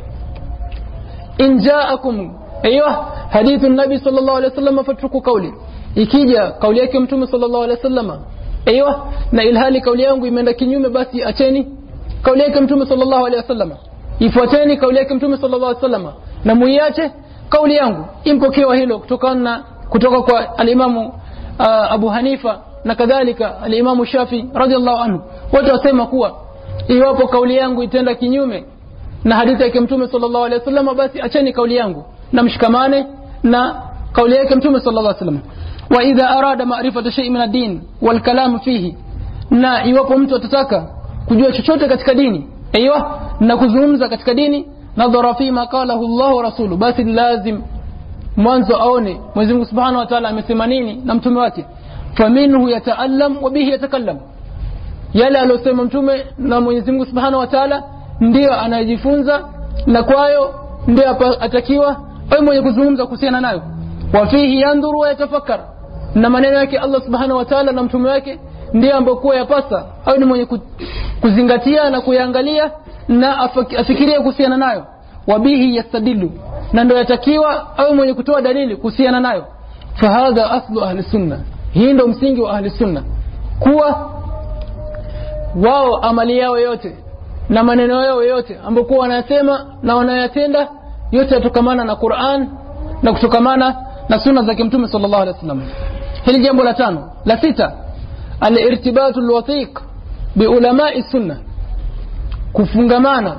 in ja'akum hadithu nabi sallallahu alaihi wasallam fatruku qawli, ikija kauli yake Mtume sallallahu alaihi wasallam na ilhali kauli yangu imeenda kinyume, basi acheni kauli yake Mtume sallallahu alaihi wasallam, ifuateni kauli yake Mtume sallallahu alaihi wasallam na muiache kauli yangu. Impokewa hilo kutoka kwa al-Imam Abu Hanifa na kadhalika al-Imam Shafi radhiallahu anhu, wote wasema kuwa iwapo kauli yangu itenda kinyume na hadithi yake Mtume sallallahu alaihi wasallam, basi acheni kauli yangu na mshikamane na kauli yake Mtume sallallahu alaihi wasallam. Wa idha arada ma'rifata shay'in min ad-din wal kalam fihi, na iwapo mtu atataka kujua chochote katika dini na kuzungumza katika dini, nadhara fi ma qalahu Allah wa rasuluhu, basi lazim mwanzo aone Mwenyezi Mungu Subhanahu wa Ta'ala amesema nini na mtume wake. Faminhu yata'allam wa bihi yatakallam, yale aliyosema mtume na Mwenyezi Mungu Subhanahu wa Ta'ala ndio anajifunza, na kwayo ndio atakiwa awe mwenye kuzungumza kuhusiana nayo. Wa fihi yanduru wa yatafakkar, na maneno yake Allah Subhanahu wa Ta'ala na mtume wake ndio ambao kwa yapasa au ni mwenye kuzingatia na kuyaangalia na afikirie kuhusiana nayo. Wa bihi yastadilu, na ndio yatakiwa au mwenye kutoa dalili kuhusiana nayo. Fahadha aslu ahli sunna, hii ndio msingi wa ahli sunna, kuwa wao amali yao yote na maneno yao yote ambayo wanayasema na wanayatenda yote yatokamana na Qur'an na kutokamana na sunna za Mtume sallallahu alaihi wasallam. Hili jambo la 5. La 6, al-irtibatu al-wathiq bi ulama'i sunna, kufungamana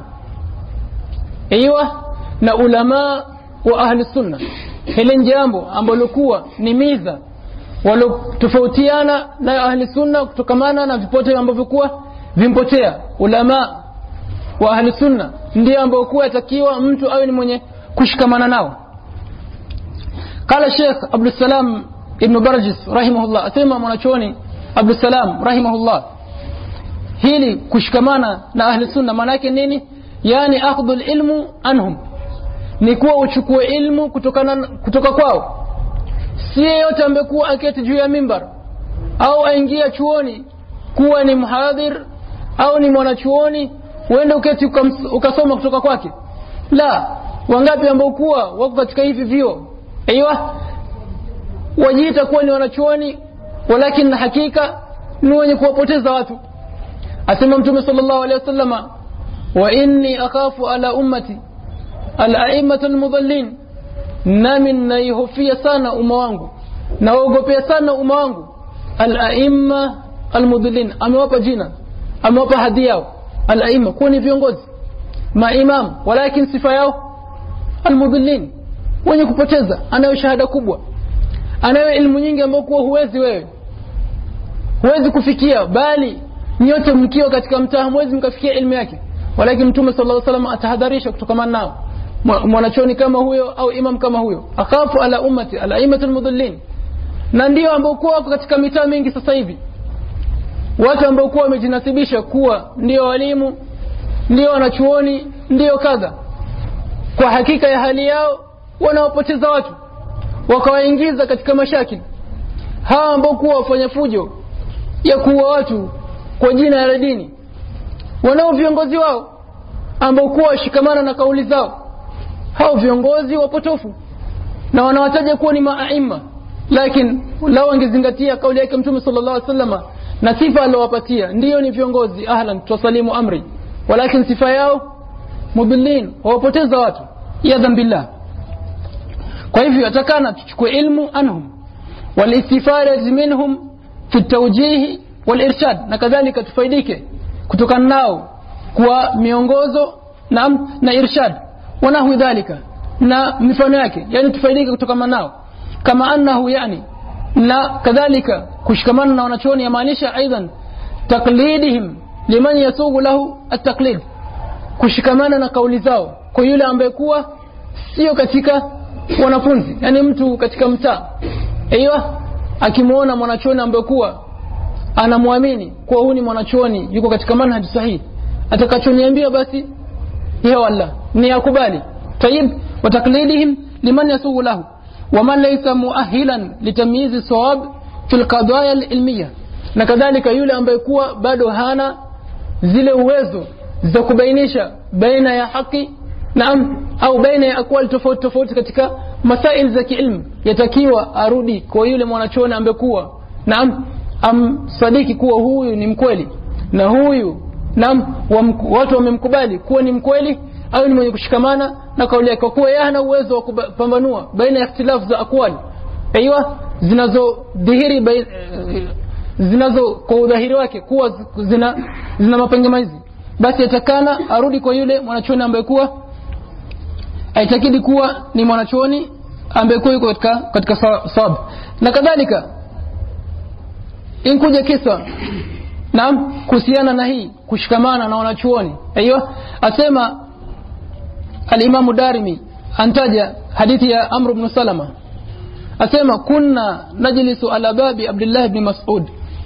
na ulama wa ahli sunna. Hili jambo ambalo kuwa ni miza walo tofautiana na ahli sunna kutokamana na vipote ambavyo kuwa vimpotea. Ulama wa ahli sunna ndio ambao kuwa yatakiwa mtu awe ni mwenye kushikamana nao. Kala Sheikh Abdul Salam Ibn Barjis rahimahullah, asema mwanachuoni Abdul Salam rahimahullah, hili kushikamana na ahli sunna maana yake nini? Yani akhdhul ilmu anhum, ni kuwa uchukue ilmu kutoka kwao. Si yeyote ambaye kuwa aketi juu ya mimbar au aingia chuoni kuwa ni mhadhir au ni mwanachuoni uende uketi ukasoma kutoka kwake. La, wangapi ambao kuwa wako katika hivi vio wajiita kuwa ni wanachuoni, walakin hakika ni wenye kuwapoteza watu. Asema Mtume sallallahu alaihi wasallam, wa inni akhafu ala ummati al-a'immatul mudallin, nami naihofia sana umma wangu, naogopea sana umma wangu al-a'imma al-mudallin. Amewapa jina, amewapa hadhi yao al-a'imma, kwa ni viongozi maimam, walakin sifa yao al-mudallin, wenye kupoteza. Anayo shahada kubwa, anayo elimu nyingi ambayo kwa huwezi kufikia, bali nyote mkiwa katika mtaa mwezi mkafikia elimu yake. Walakin Mtume sallallahu alaihi wasallam atahadharisha kutokana nao. Mwanachuoni kama huyo au imam kama huyo, akhafu ala ummati al-a'immatul mudallin. Na ndio ambao kwa katika mitaa mingi sasa hivi watu ambao kwa wamejinasibisha kuwa ndio walimu, ndio wanachuoni, ndio kadha, kwa hakika ya hali yao wanawapoteza watu, wakawaingiza katika mashakili. Hawa ambao kwa wafanya fujo ya kuua watu kwa jina la dini, wanao viongozi wao ambao kwa washikamana na kauli zao. Hao viongozi wapotofu na wanawataja kuwa ni maaima, lakini lao wangezingatia kauli yake Mtume sallallahu alaihi wasallam na sifa aliyowapatia, ndio ni viongozi, ahlan tusalimu amri, walakin sifa yao mudallin, wapoteza watu ya dhambillah. Kwa hivyo atakana tuchukue ilmu anhum walistifada minhum fi tawjih walirshad, na kadhalika tufaidike kutokana nao kwa miongozo na irshad wanahu dhalika na mifano yake, yani tufaidike kutokana nao. Kama annahu yani, na kadhalika kushikamana na wanachuoni yamaanisha aidan taqlidihim liman yasugu lahu at-taqlid, kushikamana na kauli zao kwa yule ambaye kuwa sio katika wanafunzi. Yani mtu katika mtaa akimuona mwanachuoni ambaye kuwa anamwamini kwa huyu ni mwanachuoni yuko katika manhaji sahihi, atakachoniambia basi ya wallah ni yakubali. Tayib, wa taqlidihim liman yasugu lahu wa man laysa muahilan litamyiz as-sawab fi al-qadaya al-ilmiyya, na kadhalika yule ambaye kuwa bado hana zile uwezo za kubainisha baina ya haki au baina ya akwali tofauti tofauti katika masail za kiilmu, yatakiwa arudi kwa yule mwanachuoni ambaye kuwa sadiki kuwa huyu ni mkweli na huyu watu wamemkubali kuwa ni mkweli au ni mwenye kushikamana na kauli yake, kwa kuwa yeye hana uwezo wa kupambanua baina ya ikhtilafu za akwali zinazodhihiri kwa udhahiri wake kuwa zina mapingamizi. Basi atakana arudi kwa yule mwanachuoni ambaye kuwa aitakidi kuwa ni mwanachuoni ambaye kuwa yuko katika sawabu. Na kadhalika inkuja kisa kuhusiana na hii kushikamana na wanachuoni, asema al-Imam Darimi antaja hadithi ya Amr ibn Salama, asema kunna najlisu ala babi Abdullah ibn Mas'ud.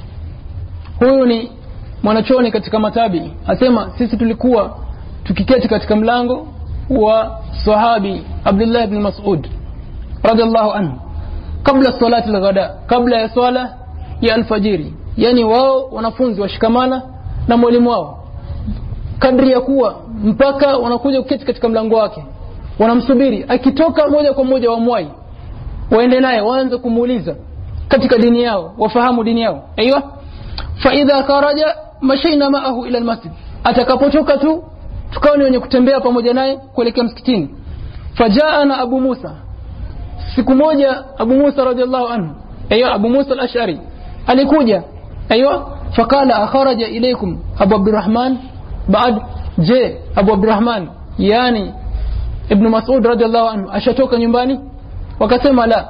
Huyu ni mwanachuoni katika matabi, asema sisi tulikuwa tukiketi katika mlango wa sahabi Abdullah ibn Mas'ud radhiallahu anhu kabla salati al-ghada, kabla ya swala ya alfajiri. Yani wao wanafunzi washikamana na mwalimu wao kadri ya kuwa mpaka wanakuja kuketi katika mlango wake, wanamsubiri akitoka moja kwa moja wamwai waende naye waanze kumuuliza katika dini yao, wafahamu dini yao. Fa idha kharaja mashayna ma'ahu ila almasjid, atakapotoka tu tukao ni wenye kutembea pamoja naye kuelekea msikitini. Fajaana Abu Musa, siku moja Abu Musa radhiallahu anhu, Abu Musa al-Ash'ari alikuja, fakala akharaja ilaykum Abu Abdurrahman baad, je Abu Abdurrahman yani Ibn Mas'ud radhiallahu anhu ashatoka nyumbani? Wakasema la.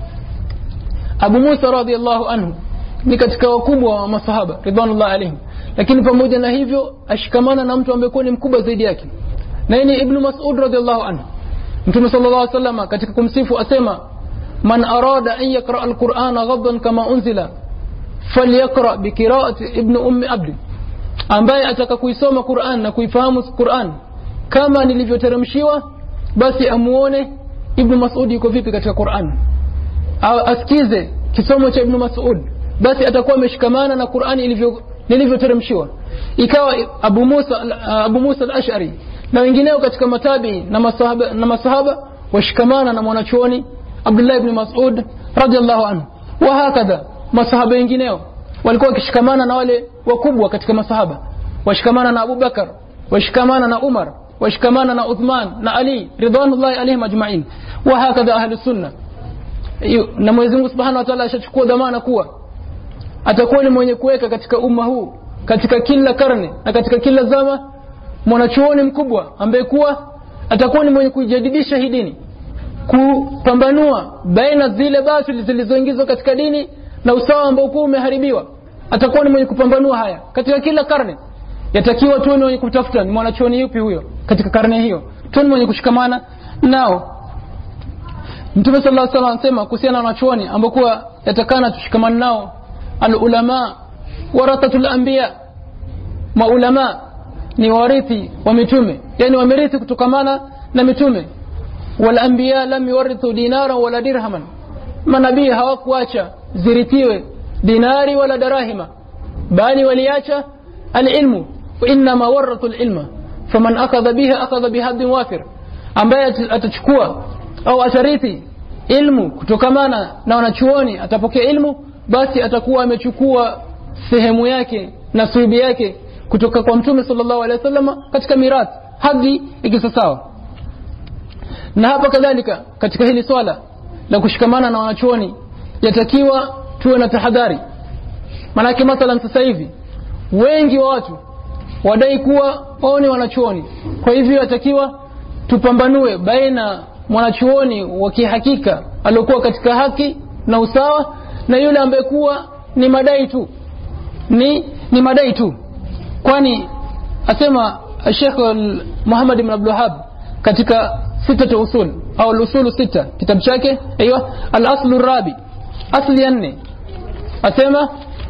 Abu Musa radhiallahu anhu ni katika wakubwa wa masahaba ridwanullah alayhim, lakini pamoja na hivyo ashikamana na mtu ambaye ni mkubwa zaidi yake, na ni Ibn Mas'ud radhiallahu anhu. Mtume sallallahu alayhi wasallam katika kumsifu asema man arada an yaqra al-Qur'ana ghaddan kama unzila falyaqra bi qira'ati ibn ummi abd, ambaye ataka kuisoma Qur'an na kuifahamu Qur'an kama nilivyoteremshiwa, basi amuone Ibn Mas'ud yuko vipi katika Qur'an, asikize kisomo cha Ibn Mas'ud, basi atakuwa ameshikamana na Qur'an nilivyoteremshiwa. Ikawa Abu Musa al-Ash'ari na wengineo katika matabi na masahaba washikamana na mwanachuoni Abdullah ibn Mas'ud radhiallahu anhu. Wa hakadha masahaba wengineo walikuwa wakishikamana na wale wakubwa katika masahaba, washikamana na Abu Bakar, washikamana na Umar, washikamana na Uthman na Ali ridwanullahi alayhim ajma'in. Wa hakadha ahlus sunna. Na Mwenyezi Mungu Subhanahu wa Ta'ala ashachukua dhamana kuwa atakuwa ni mwenye kuweka katika umma huu katika kila karne na katika kila zama mwanachuoni mkubwa ambaye kuwa atakuwa ni mwenye kujadidisha hii dini, kupambanua baina zile batili zilizoingizwa katika dini na usawa ambao kwa umeharibiwa. Atakuwa ni mwenye kupambanua haya katika kila karne. yatakiwa tuwe wenye kutafuta ni mwanachuoni yupi huyo katika karne hiyo, tuwe wenye kushikamana nao. Mtume sallallahu alaihi wasallam anasema kuhusiana na wanachuoni ambao kwa yatakana tushikamane nao, al-ulama warathatul anbiya, maulama ni warithi wa mitume, yani wamerithi kutokamana na mitume. Wal anbiya lam yurithu dinara wala dirhaman, manabii hawakuacha zirithiwe dinari wala darahima, bali waliacha al-ilmu. Wa inma warathu al-ilma faman akhadha biha akhadha bihadin wafir, ambaye atachukua au atarithi ilmu kutokamana na wanachuoni, atapokea ilmu, basi atakuwa amechukua sehemu yake na suibi yake kutoka kwa Mtume sallallahu alaihi wasallam katika mirathi, hadi ikisasawa. Na hapa kadhalika katika hili swala la kushikamana na wanachuoni yatakiwa tuwe na tahadhari. Maana mathalan sasa hivi wengi wa watu wadai kuwa wao ni wanachuoni, kwa hivyo yatakiwa tupambanue baina mwanachuoni wa kihakika aliyokuwa katika haki na usawa na yule ambaye kuwa ni madai tu, ni madai tu. Kwani asema Sheikh Muhammad ibn Abdul Wahhab katika sita usul au al-usul sita, kitabu chake al-aslu ar-rabi, asli ya 4, asema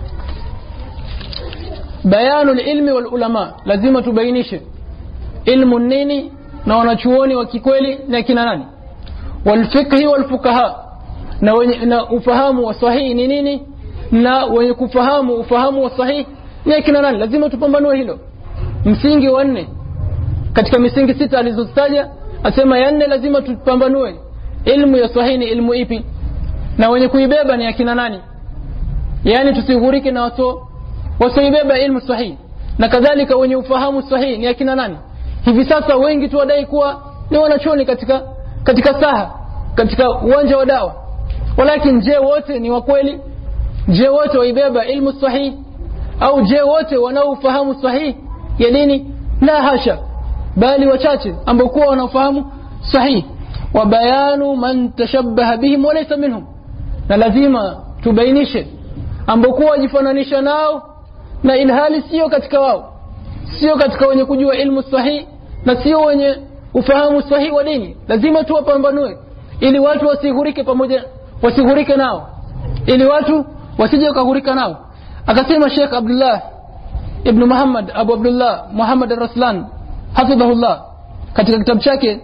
bayanul ilmi wal ulama, lazima tubainishe ilmu nini na wanachuoni wa kikweli na kina nani, wal fiqh wal fuqaha, na ufahamu wa sahihi ni nini, na wenye kufahamu ufahamu wa sahihi ni kina nani. Lazima tupambanue hilo. Msingi wa 4 katika misingi 6 alizotaja, asema ya 4 lazima tupambanue ilmu ya sahihi ni ilmu ipi na wenye kuibeba ni akina nani, yani tusigurike na watu wasioibeba ilmu sahihi, na kadhalika wenye ufahamu sahihi ni akina nani. Hivi sasa wengi tu wadai kuwa ni wanachuoni katika saha, katika uwanja wa dawa, walakin je wote ni wa kweli? Je wote waibeba ilmu sahihi? Au je wote wanaofahamu sahihi ya dini? La hasha, bali wachache ambao kwa wanafahamu sahihi. Wa bayanu man tashabbaha bihim wa laysa minhum, na lazima tubainishe ambao kwa wajifananisha nao na ilhali sio katika wao, sio katika wenye kujua ilmu sahihi na sio wenye ufahamu sahihi wa dini. Lazima tuwapambanue ili watu wasigurike pamoja, wasigurike nao, ili watu wasije kughurika nao. Akasema Sheikh Abdullah ibn Muhammad Abu Abdullah Muhammad al-Raslan hafidhahullah katika kitabu chake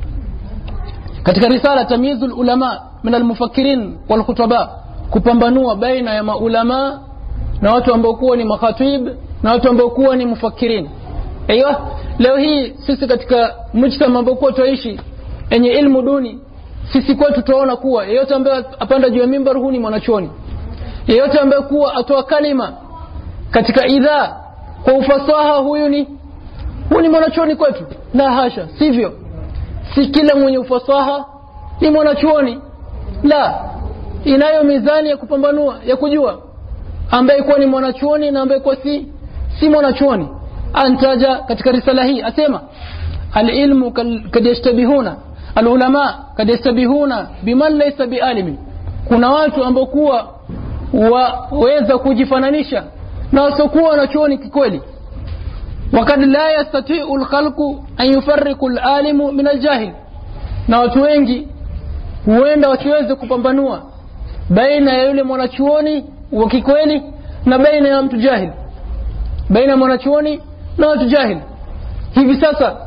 katika risala Tamyizul Ulama min al-Mufakkirin wal Khutaba, kupambanua baina ya maulama na watu ambao kuwa ni makhatib na watu ambao kuwa ni mufakirin. Leo hii sisi katika mujtama ambao kwa tuishi yenye ilmu duni, sisi kwetu tutaona kuwa yeyote ambaye apanda juu ya mimbar huu ni mwanachuoni, yeyote ambaye kuwa atoa kalima katika idhaa kwa ufasaha huyu ni mwanachuoni kwetu. La hasha, sivyo. Si kila mwenye ufasaha ni mwanachuoni. La, inayo mizani ya kupambanua, ya kujua ambaye kwa ni mwanachuoni na ambaye kwa si mwanachuoni. Antaja katika risala hii asema al-ilmu kad yastabihuna, al-ulama kad yastabihuna biman laysa bialimin, kuna watu ambao kuwa waweza kujifananisha na wasiokuwa wanachuoni kikweli. Wakad la yastati'u al-khalqu an yufarriqu al-alimu min al-jahil, na watu wengi huenda wasiweze kupambanua baina ya yule mwanachuoni wa kikweli na baina ya mtu jahil, baina ya mwanachuoni na watu jahil. Hivi sasa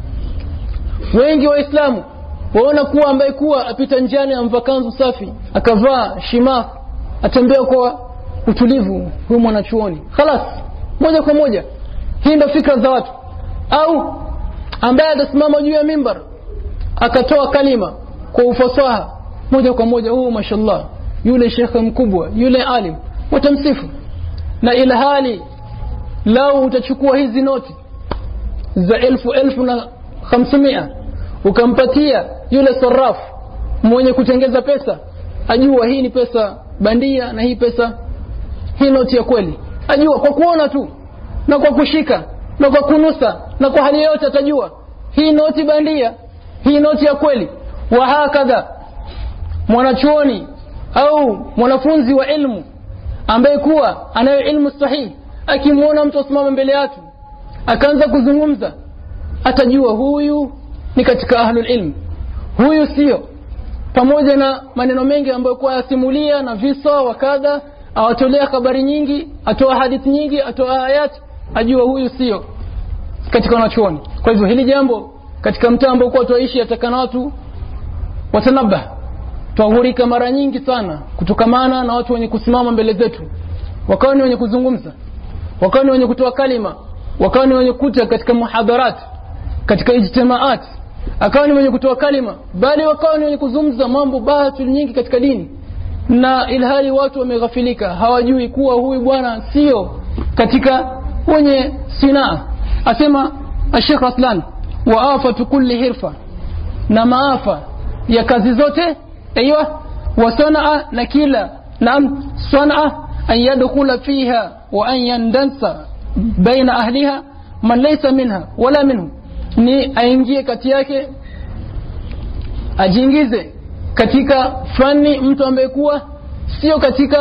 wengi waislamu waona kuwa ambaye kuwa apita njiani amvaa kanzu safi, akavaa shimah, atembea kwa utulivu, huyo mwanachuoni. Khalas, moja kwa moja hii ndio fikra za watu. Au ambaye atasimama juu ya mimbar akatoa kalima kwa ufasaha, moja kwa moja huyo mashallah, yule shekhe mkubwa, yule alim, watamsifu. Na ilhali lao utachukua hizi noti za 1500 ukampatia yule sarafu mwenye kutengeza pesa, ajua hii ni pesa bandia na hii noti ya kweli, ajua kwa kuona tu na kwa kushika na kwa kunusa na kwa hali yote atajua hii noti bandia, hii noti ya kweli. Wa hakadha mwanachuoni au mwanafunzi wa ilmu ambaye kuwa anayo ilmu sahihi, akimuona mtu asimama mbele yake akaanza kuzungumza, atajua huyu ni katika ahlul ilm, huyu sio. Pamoja na maneno mengi ambayo kwa yasimulia na visa wakadha, awatolea habari nyingi, atoa hadithi nyingi, atoa ayat, ajua huyu sio katika wanachuoni. Kwa hivyo hili jambo katika mtaa ambao kwa tuishi atakana watu watanabah, tuahurika mara nyingi sana kutokamana na watu wenye kusimama mbele zetu, wakawa ni wenye kuzungumza, wakawa ni wenye kutoa kalima, wakawa ni wenye kuta katika muhadharat, katika ijtimaat, akawa ni wenye kutoa kalima, bali wakawa ni wenye kuzungumza mambo batil nyingi katika dini, na ilhali watu wameghafilika, hawajui kuwa huyu bwana sio katika wenye sinaa. Asema Sheikh Raslan, wa afatu kulli hirfa, na maafa ya kazi zote, aiywa, wa sanaa, na kila naam sanaa, an yadkhula fiha wa an yandansa baina ahliha man laysa minha wala minhu, ni aingie kati yake, ajiingize katika fani mtu ambaye kuwa sio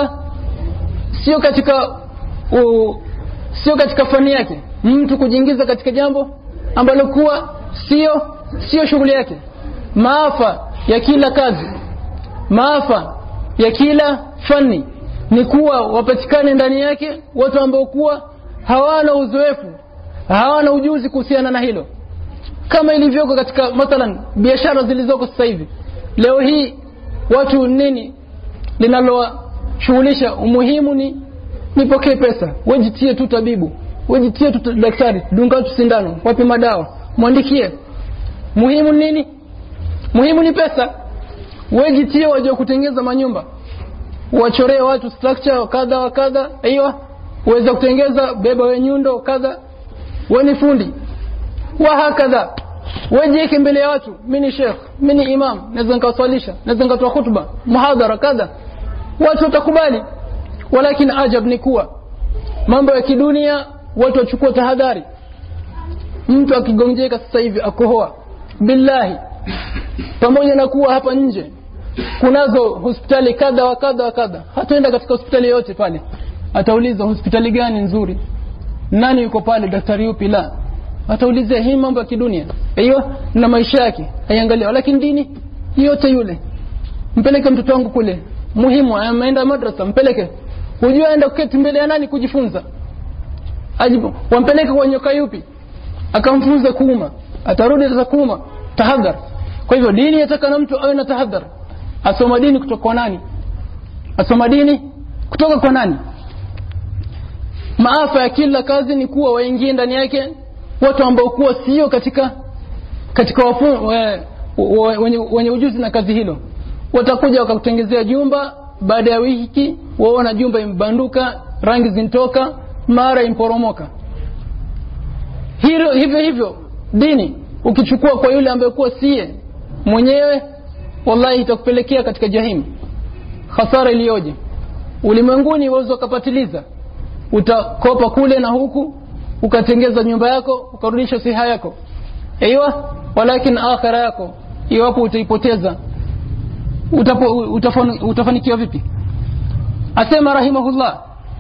katika fani yake, mtu kujiingiza katika jambo ambalo kuwa sio shughuli yake. Maafa ya kila kazi, maafa ya kila fani ni kuwa wapatikane ndani yake watu ambao kuwa hawana uzoefu, hawana ujuzi kuhusiana na hilo. Kama ilivyoko katika mathalan biashara zilizoko sasa hivi leo hii, watu nini linaloshughulisha, umuhimu ni nipokee pesa, wajitie tu tabibu, wajitie tu daktari, dunga tu sindano, wapi madawa, muandikie. Muhimu nini? Muhimu ni pesa. Wajitie waje kutengeza manyumba, wachoree watu structure kadha wa kadha, aiywa, uweza kutengeza, beba we nyundo kadha, wewe ni fundi wa hakadha. Wajieke mbele ya watu, mimi ni sheikh, mimi ni imam, naweza nikawasalisha, naweza nikatoa hutuba, muhadhara kadha, watu watakubali. Walakini ajab ni kuwa mambo ya kidunia watu wachukua tahadhari. Mtu akigonjeka sasa hivi akohoa, billahi, pamoja na kuwa hapa nje kunazo hospitali kadha wa kadha wa kadha, hataenda katika hospitali yote pale, atauliza hospitali gani nzuri, nani yuko pale, daktari yupi, la, ataulizia hii mambo ya kidunia, hiyo na maisha yake aiangalia. Lakini dini yote yule, mpeleke mtoto wangu kule, muhimu ameenda madrasa, mpeleke, unajua aenda kuketi mbele ya nani kujifunza, ajibu wampeleke kwa nyoka yupi, akamfunza kuuma, atarudi sasa kuuma, tahadhar. Kwa hivyo dini yataka na mtu awe na tahadhar. Asoma dini kutoka kwa nani? Asoma dini kutoka kwa nani? Maafa ya kila kazi ni kuwa waingie ndani yake watu ambao kuwa sio katika wenye ujuzi na kazi hilo. Watakuja wakakutengezea jumba, baada ya wiki waona jumba imbanduka, rangi zintoka, mara imporomoka. Hivyo dini ukichukua kwa yule ambaye kuwa siye mwenyewe, wallahi itakupelekea katika jahim. Hasara iliyoje. Ulimwenguni wewe ukapatiliza, utakopa kule na huku, ukatengeza nyumba yako, ukarudisha siha yako, aiywa, walakini akhira yako iwapo utaipoteza, utafanikiwa vipi? Asema rahimahullah,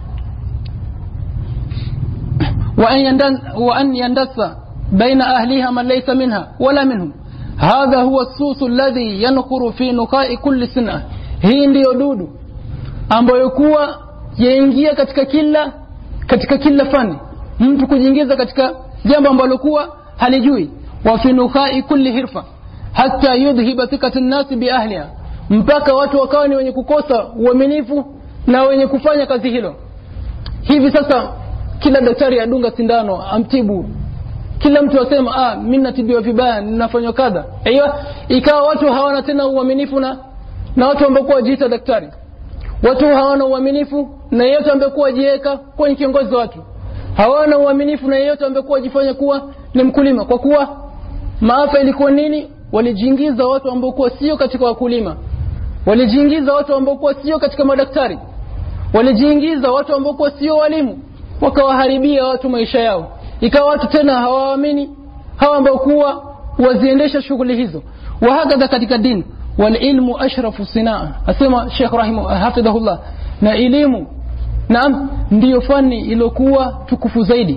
wa an yandasa baina ahliha man laysa minha wala minhum, hadha huwa as-sus alladhi yanquru fi nuqa'i kulli sin'a. Hii ndio dudu ambayo kuwa yaingia katika kila fani, mtu kujiingiza katika jambo ambalo kuwa halijui. Wa fi nuqa'i kulli hirfa hatta yudhhiba thiqatu an-nas bi ahliha, mpaka watu wakawa ni wenye kukosa uaminifu na wenye kufanya kazi hilo. Hivi sasa kila daktari adunga sindano amtibu, kila mtu asema mimi natibiwa vibaya, ninafanywa kadha, aiywa, ikawa watu hawana tena uaminifu na watu ambao kwa jiita daktari. Watu hawana uaminifu na yeyote ambaye kwa jiweka kwa kiongozi wa watu, hawana uaminifu na yeyote ambaye kwa jifanya kuwa ni mkulima. Kwa kuwa maafa ilikuwa nini? Walijiingiza watu ambao kwa sio katika wakulima, walijiingiza watu ambao kwa sio katika madaktari, walijiingiza watu ambao kwa sio walimu, wakawaharibia watu maisha yao. Ikawa watu tena hawaamini hawa ambao kuwa waziendesha shughuli hizo. Wa hakadha katika dini, wal ilmu ashrafu sinaa. Asema Sheikh hafidhahullah, na elimu naam ndio fani iliyokuwa tukufu zaidi.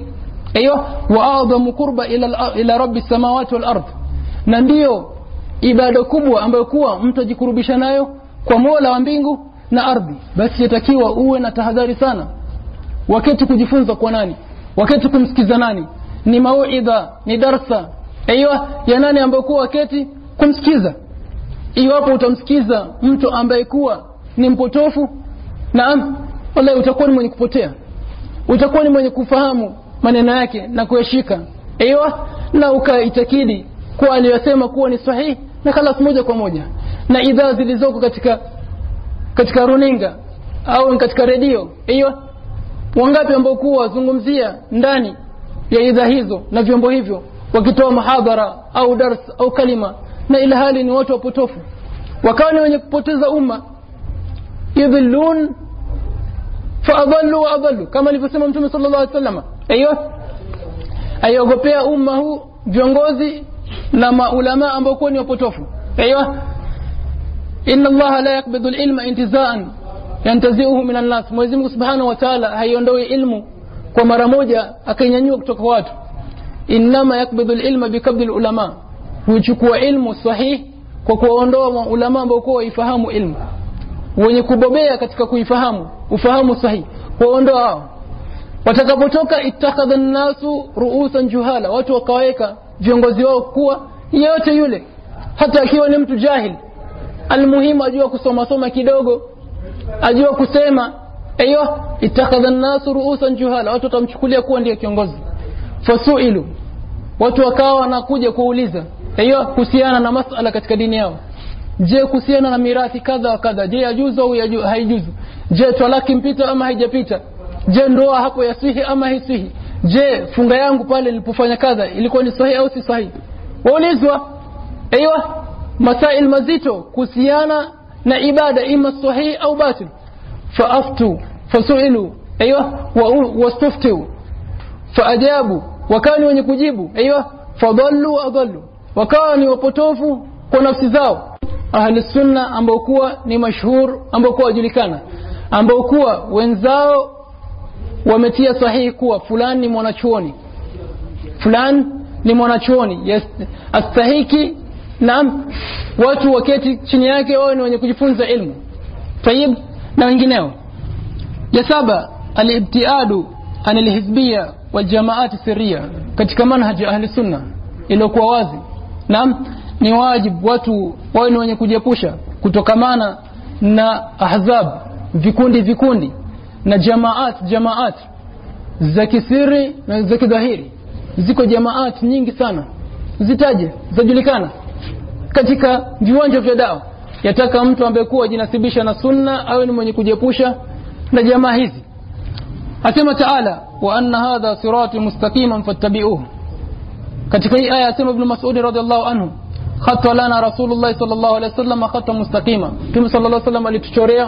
wa a'zamu qurba ila rabbi samawati wal ard, na ndio ibada kubwa ambayo kuwa mtu ajikurubisha nayo kwa Mola wa mbingu na ardhi. Basi yatakiwa uwe na tahadhari sana wakati kujifunza kwa nani, wakati kumsikiza nani, ni mauidha, ni darsa ya nani ambayo kuwa wakati kumsikiza. Iwapo utamsikiza mtu ambaye kuwa ni mpotofu, naam, wallahi utakuwa ni mwenye kupotea, utakuwa ni mwenye kufahamu maneno yake na kuyashika na ukaitakidi kwa aliyosema kuwa ni sahihi na khalas moja kwa moja. Na idhaa zilizoko katika runinga au katika redio, wangapi ambao kuwa wazungumzia ndani ya idhaa hizo na vyombo hivyo wakitoa mahadhara au dars au kalima, na ila hali ni watu wapotofu, wakawa ni wenye kupoteza umma. Yudhillun faadallu wa adallu, kama alivyosema Mtume sallallahu alaihi wasallam. Ayogopea umma huu viongozi na maulama ambao kwa ni wapotofu. Inna Allah la yaqbidu al-ilma intizaan yantazi'uhu min an-nas. Mwenyezi Mungu Subhanahu wa Ta'ala haiondoi ilmu kwa mara moja akainyanyua kutoka watu. Inma yaqbidu al-ilma biqabdi al-ulama, huchukua ilmu sahihi kwa kuondoa maulama ambao kwa waifahamu ilmu, wenye kubobea katika kuifahamu ufahamu sahihi, kuondoa hao. Watakapotoka ittakhadha an-nasu ru'usan juhala, watu wakaweka viongozi wao kuwa yote yule, hata akiwa ni mtu jahil, almuhimu ajua kusoma kidogo, ajua kusema. Ittakhadha an-nasu ru'usan juhala, watu watamchukulia kuwa ndiye kiongozi. Fasuilu, watu wakawa wanakuja kuuliza kuhusiana na masala katika dini yao. Je, kuhusiana na mirathi kadha wa kadha, je yajuzu au haijuzu? Je talaki mpita ama haijapita? Je ndoa hapo yasihi ama haisihi? Je funga yangu pale nilipofanya kadha ilikuwa ni sahihi au si sahihi? Waulizwa masail mazito kuhusiana na ibada, ima sahihi au batil. Faaftu fasuilu wastuftu faajabu, wakani wenye kujibu fadallu wa adallu, wakawa ni wapotofu kwa nafsi zao. Ahli sunna ambao kuwa ni mashhur, ambao kuwa wajulikana, ambao kuwa wenzao wametia sahihi kuwa fulani ni mwanachuoni, fulani ni mwanachuoni astahiki, naam, watu waketi chini yake wao ni wenye kujifunza ilmu tayib na wengineo. Ya saba, al-ibtiadu anil hizbiyya wal jamaat sirriya, katika manhaji ahli sunna iliyokuwa wazi. Naam, ni wajibu watu wao ni wenye kujiepusha kutokamana na ahzab, vikundi na jamaat za kisiri na za kidhahiri. Ziko jamaat nyingi sana, zitaje, zajulikana katika viwanja vya dawa. Yataka mtu ambaye kuwa jinasibisha na sunna awe ni mwenye kujiepusha na jamaa hizi. Asema Taala, wa anna hadha sirati mustaqiman fattabi'uhu. Katika hii aya asema Ibn Mas'ud radhiallahu anhu, khatta lana Rasulullah sallallahu alaihi wasallam khatta mustaqima. Mtume sallallahu alaihi wasallam alituchorea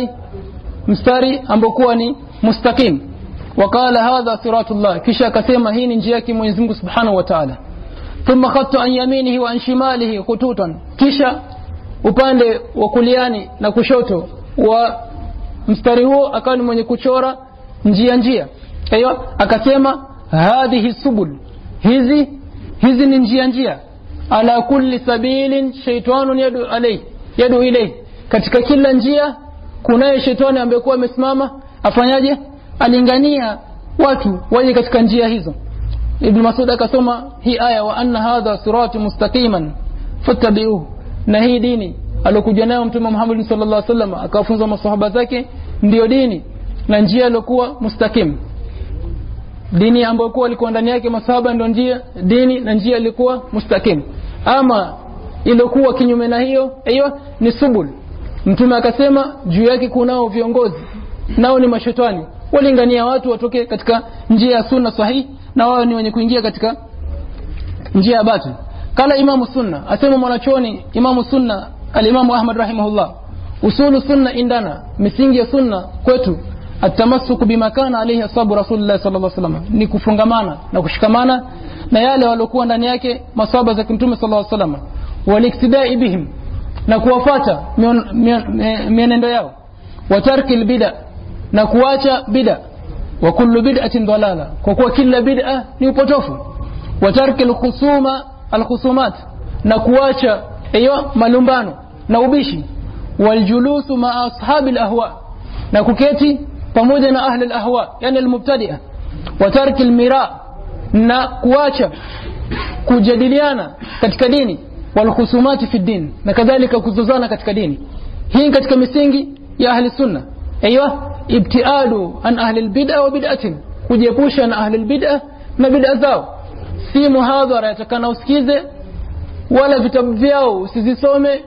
mstari ambao kuwa ni mustaqim. Wakala hadha siratullah, kisha akasema hii ni njia yake Mwenyezi Mungu Subhanahu wa Ta'ala. Thumma khatta an yaminihi wa an shimalihi khututan, kisha upande wa kuliani na kushoto wa mstari huo akawa ni mwenye kuchora njia. Akasema hadhihi subul, hizi ni njia, ala kulli sabilin shaytanun yadu ilayhi, katika kila njia kunaye shetani ambaye kwa amesimama afanyaje, alingania watu waje katika njia hizo. Ibn Mas'ud akasoma hii aya, wa anna hadha sirati mustaqiman fattabi'uhu, na hii dini alokuja nayo Mtume Muhammad sallallahu alaihi wasallam akawafunza maswahaba zake ndio dini na njia iliyokuwa mustaqim. Dini ambayo kwa alikuwa ndani yake maswahaba ndio njia, dini na njia ilikuwa mustaqim. Ama iliyokuwa kinyume na hiyo ni subul. Mtume akasema juu yake kunao viongozi, nao ni mashetani, walingania watu watoke katika njia ya sunna sahihi na wao ni wenye kuingia katika njia ya batil. Kala Imamu Sunna, asema mwanachuoni Imamu Sunna al-Imamu Ahmad rahimahullah, usulu sunna indana, misingi ya sunna kwetu, atamassuku bima kana alayhi ashabu Rasulullah sallallahu alaihi wasallam, ni kufungamana na kushikamana na yale waliokuwa ndani yake maswahaba za Mtume sallallahu alaihi wasallam, waliktidai bihim, na kuwafuata mienendo yao, wa tarkil bid'a, na kuacha bid'a. wa kullu bid'atin dalala, kwa kuwa kila bid'a ni upotofu. Wa tarkil alkhusumat, na kuacha malumbano na ubishi. Wal julusu ma ashabil ahwa, na kuketi pamoja na ahli al-ahwa, yani al-mubtadi'a. Wa tarkil mira, na kuacha kujadiliana katika dini. Wal khusumati fi din, na kadhalika kuzozana katika dini. Hii katika misingi ya ahli sunna. Ibtiadu an ahli al-bid'a wa bid'atin, kujiepusha na ahli al-bid'a na bid'a zao. Si muhadhara yatakana usikize, wala vitabu vyao usizisome,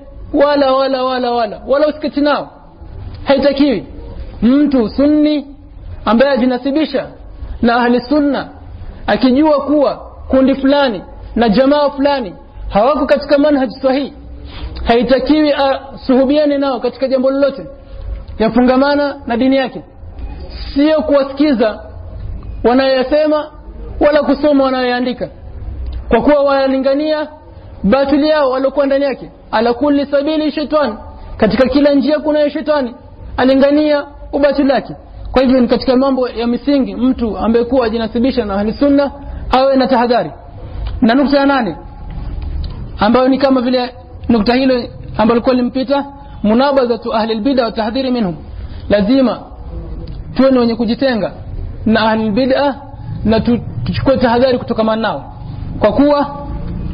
wala usiketi nao. Haitakiwi. Mtu sunni ambaye ajinasibisha na ahli sunna, akijua kuwa kundi fulani na jamaa fulani hawako katika manhaj sahihi, haitakiwi suhubiane nao katika jambo lolote yafungamana na dini yake. Sio kuwasikiza wanayosema wala kusoma wanayoandika, kwa kuwa wanalingania batili yao waliokuwa ndani yake. Ala kulli sabili shaitan, katika kila njia kuna shetani alingania ubatili wake. Kwa hivyo ni katika mambo ya misingi mtu ambaye kuwa ajinasibisha na ahli sunna awe na tahadhari. Na nukta ya 8 ambayo ni kama vile nukta hilo ambalo kwa limpita, munabazatu ahli albid'a wa tahdhiri minhum. Lazima tuwe ni wenye kujitenga na ahli albid'a na tuchukue tahadhari kutokana nao, kwa kuwa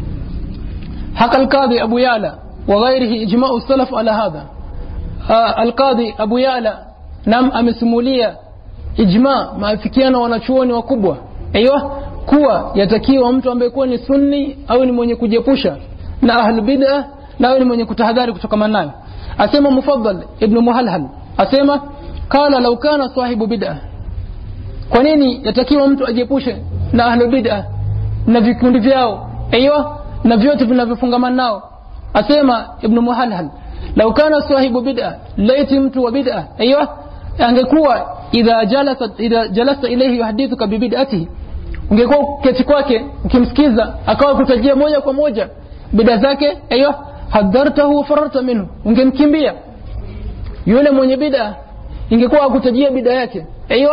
haka al-Qadhi Abu Ya'la wa ghairihi ijma'u salaf ala hadha. Al-Qadhi Abu Ya'la nam amesimulia ijma' maafikiano wanachuoni wakubwa kuwa yatakiwa mtu ambaye kuwa ni sunni au ni mwenye kujepusha na ahli bid'ah na au ni mwenye kutahadhari kutokana nayo. Asema Mufaddal ibn Muhalhal, asema kala law kana sahibu bid'ah, kwa nini yatakiwa mtu ajepushe na ahli bid'ah na vikundi vyao na vyote vinavyofungamana nao? Asema ibn Muhalhal, law kana sahibu bid'ah, laiti mtu wa bid'ah angekuwa idha jalasa ilayhi yuhadithuka bi bid'atihi, ungekuwa keti kwake ukimsikiza akawa kutajia moja kwa moja bid'a zake, hadartahu wa fararta minhu, ungemkimbia yule mwenye bid'a. Ingekuwa kutajia bid'a yake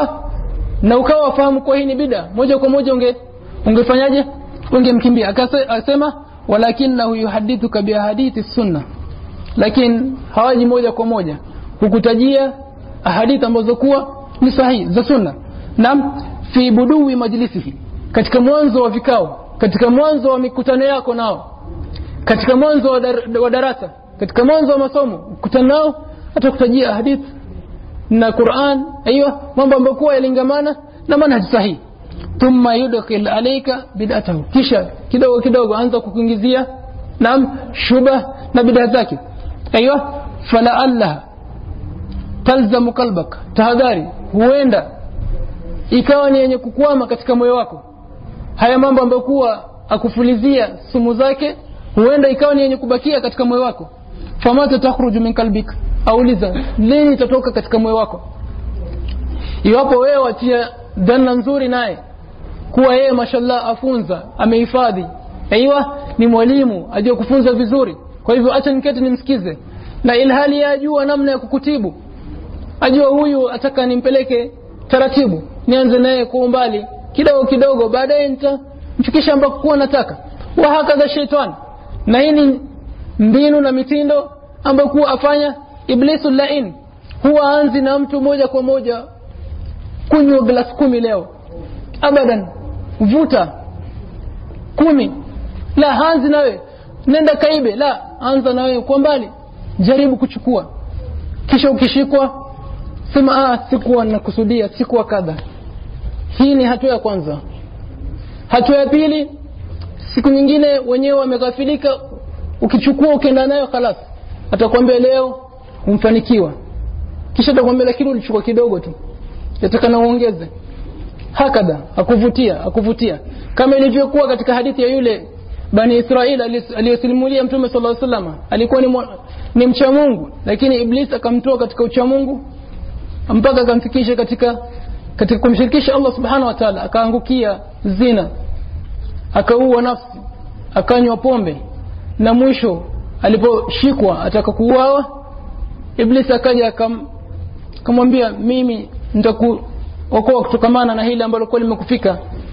na ukawa fahamu kwa hii ni bid'a, moja kwa moja ungefanyaje? Ungemkimbia. Akasema walakinahu yuhadithuka bi hadithi sunna, lakini hawaji moja kwa moja kukutajia hadithi ambazo kuwa ni sahihi za sunna. Naam, fi buduwi majlisihi, katika mwanzo wa vikao, katika mwanzo wa mikutano yako nao, katika mwanzo wa darasa, katika mwanzo wa masomo kukutana nao, atakutajia hadithi na Qur'an, mambo ambayo kwa yalingamana na manhaj sahihi. Thumma yudkhil alayka bid'atahu, kisha kidogo kidogo anza kukuingizia naam shubha na bid'a zake. Fala Allah talzamu qalbak, tahadhari, huenda ikawa ni yenye kukwama katika moyo wako. Haya mambo ambayo kuwa akufulizia sumu zake, huenda ikawa ni yenye kubakia katika moyo wako. Famata takhruju min qalbik, auliza nini itatoka katika moyo wako. Iwapo wewe watia dhana nzuri naye kuwa yeye mashallah afunza, amehifadhi, ni mwalimu ajue kufunza vizuri, kwa hivyo acha niketi nimsikize, na ilhali yajua namna ya kukutibu, ajua huyu ataka nimpeleke taratibu, nianze naye kwa umbali kidogo kidogo, baadaye nitamfikisha ambako kwa nataka. Wa hakadha shaitan, na hii ni mbinu na mitindo ambayo kwa afanya iblisul lain. Huwa anzi na mtu moja kwa moja kunywa glass 10 leo, abadan vuta 10, la hanzi nawe nenda kaibe, la anza nawe kwa mbali, jaribu kuchukua, kisha ukishikwa sema sikuwa nakusudia, sikuwa kadha. Hii ni hatua ya kwanza. Hatua ya pili, siku nyingine wenyewe wameghafilika, ukichukua ukaenda nayo khalas, atakwambia leo umfanikiwa, kisha atakwambia lakini ulichukua kidogo tu, yatakana uongeze. Hakada akuvutia kama ilivyokuwa katika hadithi ya yule Bani Israeli aliyosilimulia Mtume sallallahu alaihi wasallam. Alikuwa ni mcha Mungu, lakini Iblis akamtoa katika ucha Mungu mpaka akamfikisha katika kumshirikisha Allah subhanahu wa ta'ala, akaangukia zina, akaua nafsi, akanywa pombe, na mwisho aliposhikwa atakakuuawa, Iblis akaja akamwambia mimi okoa kutokamana na hili ambalo kwa limekufika,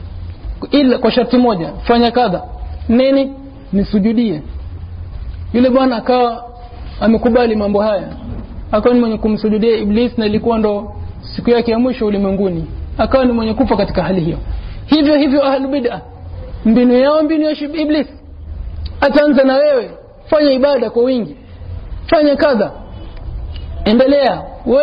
ila kwa sharti moja, fanya kadha. Nini? Nisujudie. Yule bwana akawa amekubali mambo haya, akawa ni mwenye kumsujudia Iblis, na ilikuwa ndo siku yake ya mwisho ulimwenguni, akawa ni mwenye kufa katika hali hiyo. Hivyo hivyo ahlul bid'ah, mbinu yao mbinu ya Iblis. Ataanza na wewe, fanya ibada kwa wingi, fanya kadha, endelea.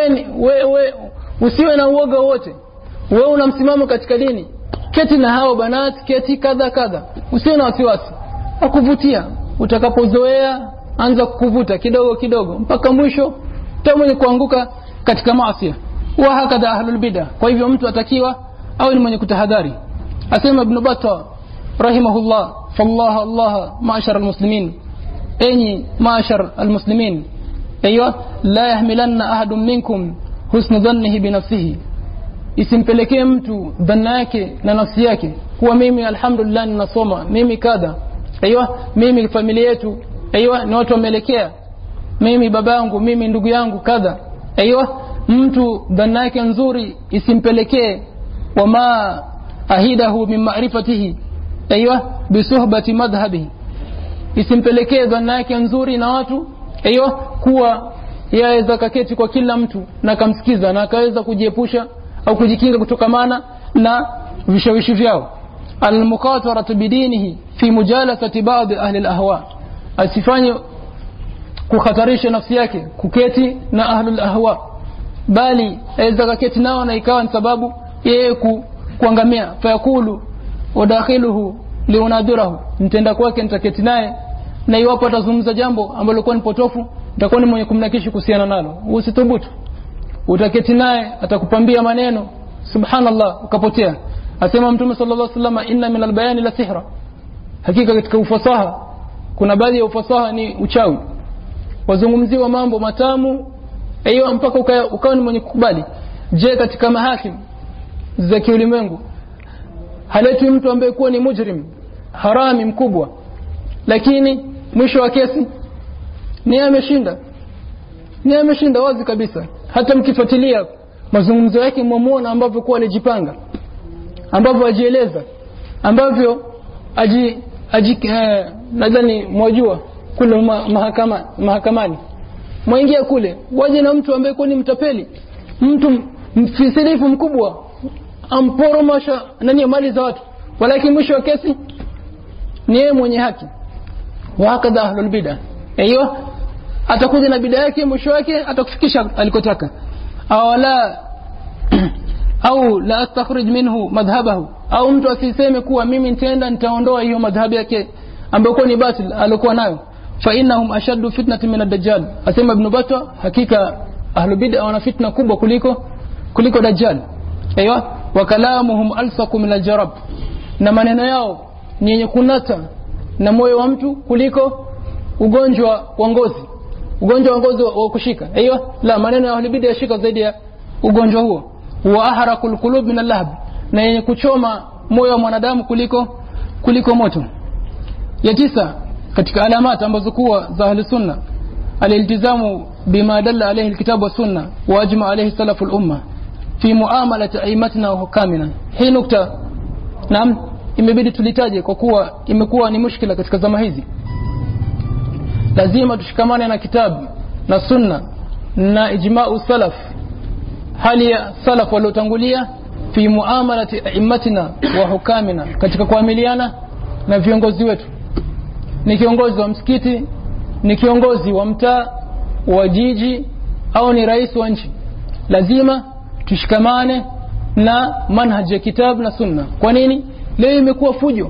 Wewe usiwe na uoga wote, wewe una msimamo katika dini, keti na hao banati, keti kadha kadha, usiwe na wasiwasi. Akuvutia, utakapozoea anza kukuvuta kidogo kidogo mpaka mwisho mwenye kuanguka katika maasi. Wa hakadha ahlul bid'ah. Kwa hivyo mtu atakiwa au ni mwenye kutahadhari. Asema Ibn Battah rahimahullah, fallah Allah ma'ashar almuslimin, enyi ma'ashar almuslimin, aywa la yahmilanna ahadun minkum husna dhannihi bi nafsihi, isimpelekee mtu dhanna yake na nafsi yake kuwa mimi alhamdulillah ninasoma, mimi kadha, aywa mimi familia yetu, aywa ni watu wameelekea, mimi babangu, mimi ndugu yangu kadha. Aywa mtu dhanna yake nzuri isimpelekee wama ahidahu min ma'rifatihi, aywa bisuhbati madhhabihi, isimpelekee dhanna yake nzuri na watu, aywa kuwa yaweza kaketi kwa kila mtu na kamsikiza na akaweza kujiepusha au kujikinga kutokamana na vishawishi vyao. Al-muqataratu bidinihi fi mujalasati ba'd ahli al-ahwa, asifanye kukhatarisha nafsi yake kuketi na ahlul ahwa, bali aweza kaketi nao na ikawa ni sababu yeye kuangamia. Fayakulu wadakhiluhu liunadhirahu, nitenda kwake nitaketi naye, na iwapo atazungumza jambo ambalo kwa ni potofu nitakuwa ni mwenye kumnakishi kuhusiana nalo. Usithubutu, utaketi naye atakupambia maneno, subhanallah, ukapotea. Asema Mtume sallallahu alaihi wasallam, inna min albayani la sihra, hakika katika ufasaha kuna baadhi ya ufasaha ni uchawi. Wazungumziwa mambo matamu, aiyo mpaka ukawa ni mwenye kukubali. Je, katika mahakim za kiulimwengu haleti mtu ambaye kuwa ni mujrim, harami mkubwa, lakini mwisho wa kesi ni ameshinda wazi kabisa. Hata mkifuatilia mazungumzo yake mwamuona ambavyo kwa alijipanga, ambavyo ajieleza, ambavyo nadhani mwajua kule mahakamani mwaingia kule, waje na mtu ambaye kwa ni mtapeli, mtu mfisilifu mkubwa, amporomasha nani mali za watu, walaki mwisho wa kesi ni yeye mwenye haki. Wa hakadha ahlul bid'ah, aiyo atakuja na bid'a yake, mwisho wake atakufikisha alikotaka. Au la astakhrij minhu madhhabahu, au mtu asiseme kuwa mimi nitaondoa hiyo madhhabi yake ambayo ni batil alikuwa nayo. Fa innahum ashaddu fitnatan min ad-dajjal. Asema Ibn Battah, hakika ahlul bid'ah wana fitna kubwa kuliko dajjal. Aiyo, wa kalamuhum alsaqu min al-jarab, na maneno yao ni yenye kunata na moyo wa mtu kuliko ugonjwa wa ngozi. Ugonjwa wa ngozi wa kushika, aiyo la, maneno ya ahlul bid'ah yashika zaidi ya ugonjwa huo. Wa ahraqul qulub min al-lahb, na yenye kuchoma moyo wa mwanadamu kuliko moto. Ya 9 katika alamati ambazo kuwa za ahli sunna, al-iltizamu bima dalla alayhi al-kitab wa sunna wa ajma alayhi salaful umma fi muamalati aimatina wa hukamina. Hii nukta naam imebidi tulitaje kwa kuwa imekuwa ni mushkila katika zama hizi. Lazima tushikamane na kitabu na sunna na ijma'u salaf, hali ya salaf waliotangulia, fi muamalati aimatina wa hukamina, katika kuamiliana na viongozi wetu. Ni kiongozi wa msikiti, ni kiongozi wa mtaa, wa jiji, au ni rais wa nchi, lazima tushikamane na manhaji ya kitabu na sunna. Kwa nini leo imekuwa fujo?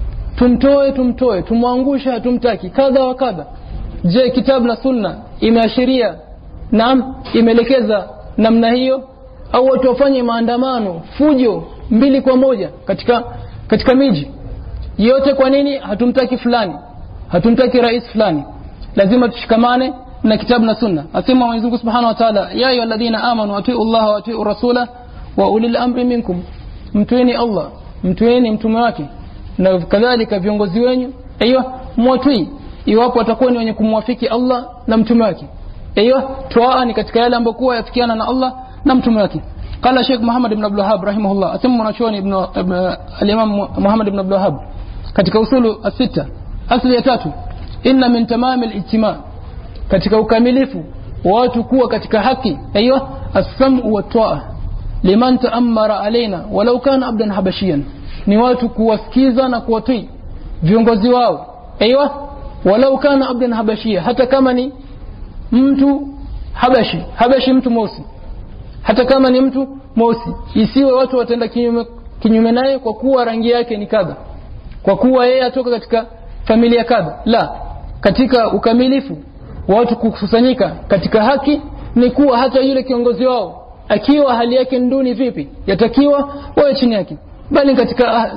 Tumtoe, tumwangusha, tumtaki kadha wa kadha. Je, kitabu na sunna imeashiria, naam, imeelekeza namna hiyo? Au watu wafanye maandamano, fujo 2 kwa 1 katika miji yote? Kwa nini? Hatumtaki fulani, hatumtaki rais fulani. Lazima tushikamane na kitabu na sunna. Asema Mwenyezi Mungu Subhanahu wa Ta'ala, ya ayyuhalladhina amanu atii'u Allah wa atii'ur rasula wa ulil amri minkum, mtueni Allah, mtueni mtume wake, na kadhalika viongozi wenu, aiyo mwatii iwapo watakuwa ni wenye kumwafiki Allah na mtume wake. Aiyo toa ni katika yale ambayo kwa yafikiana na Allah na mtume wake. قال Sheikh Muhammad ibn Abdul Wahhab rahimahullah, asema mwanachuoni al-Imam Muhammad ibn Abdul Wahhab katika usulu as-sita, asli ya 3, inna min tamam al-ijtima', katika ukamilifu wa watu kuwa katika haki, aiyo as-sam'u wa ta'a liman ta'ammara alaina walau kana abdan habashiyan, ni watu kuwasikiza na kuwatii viongozi wao, aiyo walau kana abdan habashia, hata kama ni mtu habashi mtu mweusi, hata kama ni mtu mweusi, isiwe watu watenda kinyume naye kwa kuwa rangi yake ni kadha, kwa kuwa yeye atoka katika familia kadha. La, katika ukamilifu watu kukusanyika katika haki ni kuwa hata yule kiongozi wao akiwa hali yake nduni vipi, yatakiwa wawe chini yake. Bali katika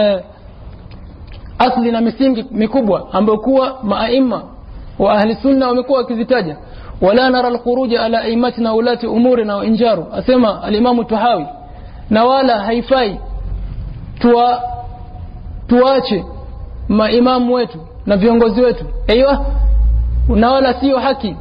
asli na misingi mikubwa ambayo kuwa maaima wa ahli sunna wamekuwa wakizitaja, wala nara al-khuruja ala aimatina ulati umurina wa injaru, asema al-Imam Tahawi, na wala haifai tuache maimamu wetu na viongozi wetu, aiyo, na wala sio haki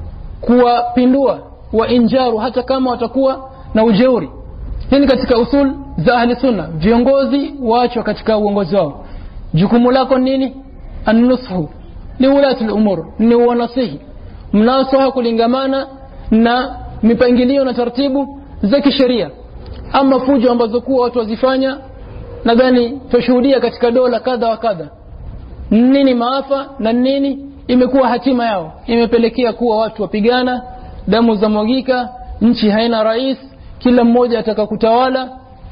kuwapindua wa injaru hata kama watakuwa na ujeuri. Hii katika usul za ahli sunna, viongozi waachwa katika uongozi wao. Jukumu lako nini? An-nushu li ulati al-umur, ni wanasihi, mnasaha kulingamana na mipangilio na taratibu za kisheria. Ama fujo ambazo kuwa watu wazifanya, nadhani tushuhudia katika dola kadha wa kadha, nini maafa na nini imekuwa hatima yao, imepelekea kuwa watu wapigana, damu za mwagika, nchi haina rais, kila mmoja ataka kutawala,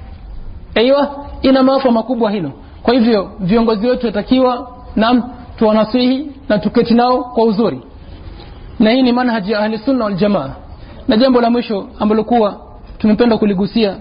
aiyo, ina maafa makubwa hilo. Kwa hivyo viongozi wetu watakiwa tuwanasihi na tuketi nao kwa uzuri, na hii ni manhaji ya ahli sunna wal jamaa. Na jambo la mwisho ambalo kuwa tumependa kuligusia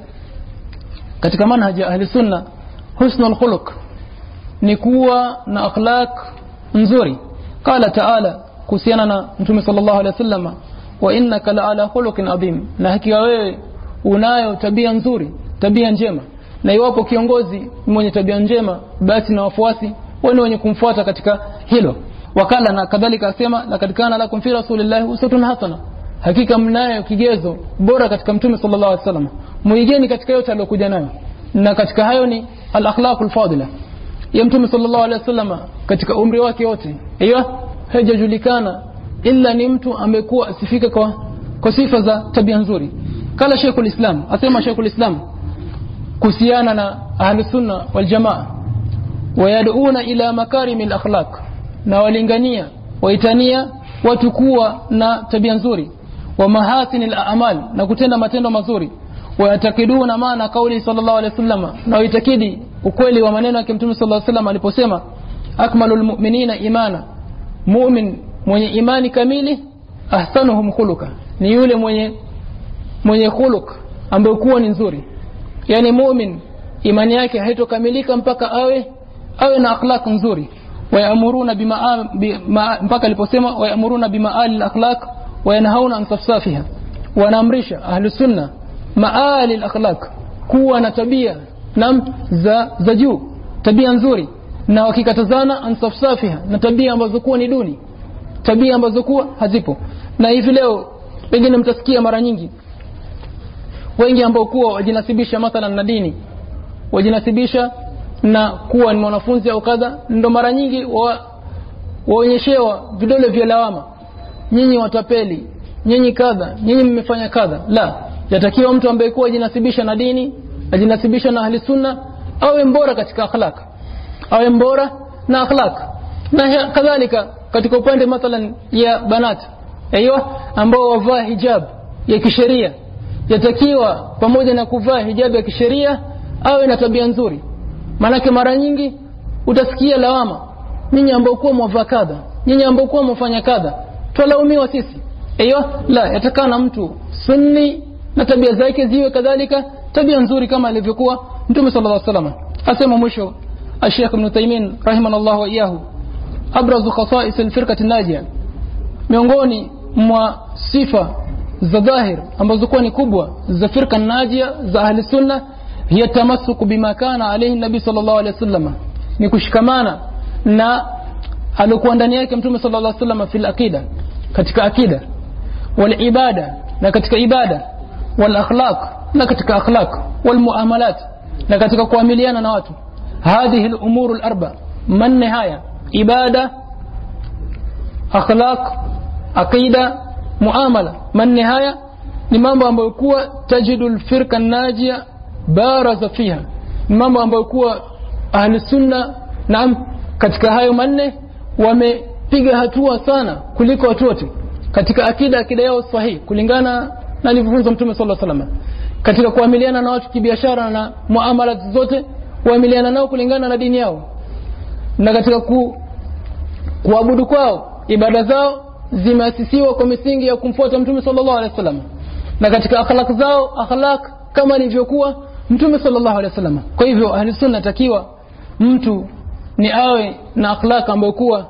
katika manhaji ya ahli sunna, husnul khuluq, ni kuwa na akhlaq nzuri. Qala ta'ala, kuhusiana na Mtume sallallahu alaihi wasallam, wa innaka la'ala khuluqin adhim, na hakika wewe unayo tabia nzuri, tabia njema. Na iwapo kiongozi mwenye tabia njema, basi na wafuasi wao wenye kumfuata katika hilo. Wakala na kadhalika asema, la kadikana lakum fi rasulillahi uswatun hasana, hakika mnayo kigezo bora katika Mtume sallallahu alaihi wasallam, muigeni katika yote aliyokuja nayo. Na katika hayo ni al-akhlaqul fadila ya Mtume sallallahu alaihi wasallam katika umri wake wote, aiyo, hajajulikana illa ni mtu amekuwa asifika kwa sifa za tabia nzuri. Kala Sheikhul Islam, asema Sheikhul Islam kuhusiana na ahli sunna wal jamaa, wayad'una ila makarimil akhlaq, na walingania waitania watu kuwa na tabia nzuri, wa mahasinil a'mal, na kutenda matendo mazuri, wayatakiduna maana kauli sallallahu alaihi wasallam, na waitakidi ukweli wa maneno yake Mtume sallallahu alaihi wasallam aliposema, akmalul mu'minina imana, mu'min mwenye imani kamili, ahsanuhum khuluqa, ni yule mwenye khuluq ambaye kuwa ni nzuri. Yani mu'min imani yake haitokamilika mpaka awe na akhlaq nzuri. Wayamuruna mpaka aliposema wayamuruna bimaali al-akhlaq wa yanhauna an safsafiha, wanaamrisha ahli sunna maali al-akhlaq, kuwa na tabia za juu, tabia nzuri, na wakikatazana an safsafiha, na tabia ambazo kuwa ni duni, tabia ambazo kuwa hazipo. Na hivi leo pengine mtasikia mara nyingi wengi ambao kuwa wajinasibisha mathalan na dini, wajinasibisha na kuwa ni mwanafunzi au kadha, ndo mara nyingi waonyeshewa vidole vya lawama, nyinyi watapeli, nyinyi kadha, nyinyi mmefanya kadha. La, yatakiwa mtu ambaye kuwa ajinasibisha na dini, ajinasibisha na ahli sunna, awe mbora katika akhlaq, awe mbora na akhlaq. Na kadhalika katika upande mathalan ya banat, aiyo, ambao wavaa hijab ya kisheria, yatakiwa pamoja na kuvaa hijab ya kisheria awe na tabia nzuri. Manake mara nyingi utasikia lawama, nyinyi ambao kwa mwavaa kadha, nyinyi ambao kwa mfanya kadha, tulaumiwa sisi. Aiyo, la, yatakana mtu sunni na tabia zake ziwe kadhalika tabia nzuri kama alivyokuwa Mtume sallallahu alaihi wasallam. Asema mwisho Sheikh Ibn Taymin rahimahullah wa iyahu, abrazu khasa'is al-firqati an-najiyah, miongoni mwa sifa za dhahir ambazo kwa ni kubwa za firqa an-najiyah za ahli sunna, hiya tamassuku bima kana alayhi nabii sallallahu alayhi wasallam, ni kushikamana na alikuwa ndani yake Mtume sallallahu alayhi wasallam fil aqida, katika akida, wal ibada, na katika ibada, wal akhlaq, na katika akhlaq, wal muamalat, na katika kuamiliana na watu. Hadhihi al umur al arba, manne haya: ibada, akhlaq, aqida, muamala. Manne haya ni mambo ambayo kuwa tajidu al firqa an-najia baraza fiha, mambo ambayo kuwa ahli sunna naam katika hayo manne wamepiga hatua sana kuliko watu wote katika akida yao sahihi kulingana na alivyofunza Mtume sallallahu alaihi wasallam, katika kuamiliana na watu kibiashara na muamala zote waamiliana nao kulingana na dini yao, na katika kuabudu kwao, ibada zao zimeasisiwa kwa misingi ya kumfuata Mtume sallallahu alaihi wasallam, na katika akhlaq zao, akhlaq kama ilivyokuwa Mtume sallallahu alaihi wasallam. Kwa hivyo ahli sunna takiwa mtu ni awe na akhlaq ambayo kuwa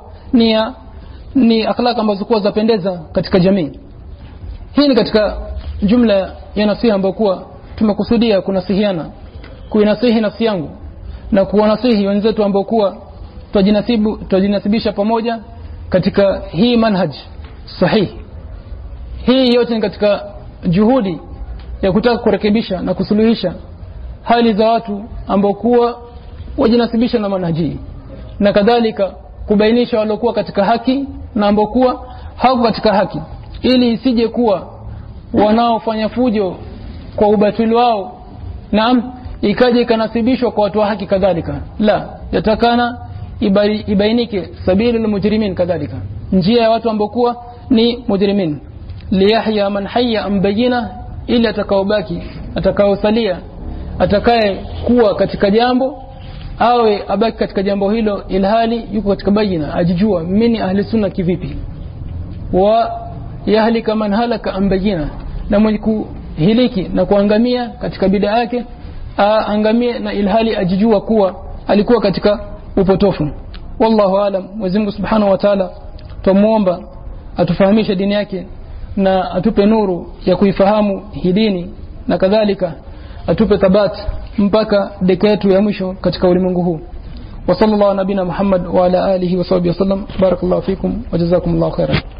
ni akhlaq ambazo kuwa zapendeza katika jamii. Hii ni katika jumla ya nasiha ambayo kuwa tumekusudia kunasihiana, kuinasihi nafsi yangu na kuwanasihi wenzetu ambao kuwa tujinasibisha pamoja katika hii manhaj sahihi. Hii yote ni katika juhudi ya kutaka kurekebisha na kusuluhisha hali za watu ambao kuwa wajinasibisha na manhaji, na kadhalika kubainisha waliokuwa katika haki na ambao kuwa hawako katika haki, ili isije kuwa wanaofanya fujo kwa ubatili wao naam ikaje ikanasibishwa kwa watu wa haki kadhalika. La, yatakana ibainike sabilul mujrimin, kadhalika njia ya watu ambao kuwa ni mujrimin, liyahya man hayya am bayina, ili atakaobaki, atakaosalia, atakaye kuwa katika jambo awe abaki katika jambo hilo ilhali yuko katika bayina, ajijua mimi ahli sunna kivipi. Wa yahlika man halaka am bayina, na mwenye kuhiliki na kuangamia katika bid'a yake angamie na ilhali ajijua kuwa alikuwa katika upotofu. Wallahu alam. Mwenyezi Mungu Subhanahu wa Ta'ala tumuomba atufahamishe dini yake na atupe nuru ya kuifahamu hii dini, na kadhalika atupe thabat mpaka dakika yetu ya mwisho katika ulimwengu huu. Wa sallallahu nabina Muhammad wa ala alihi wa sahbihi wasallam. Barakallahu fikum wa jazakumullahu khairan.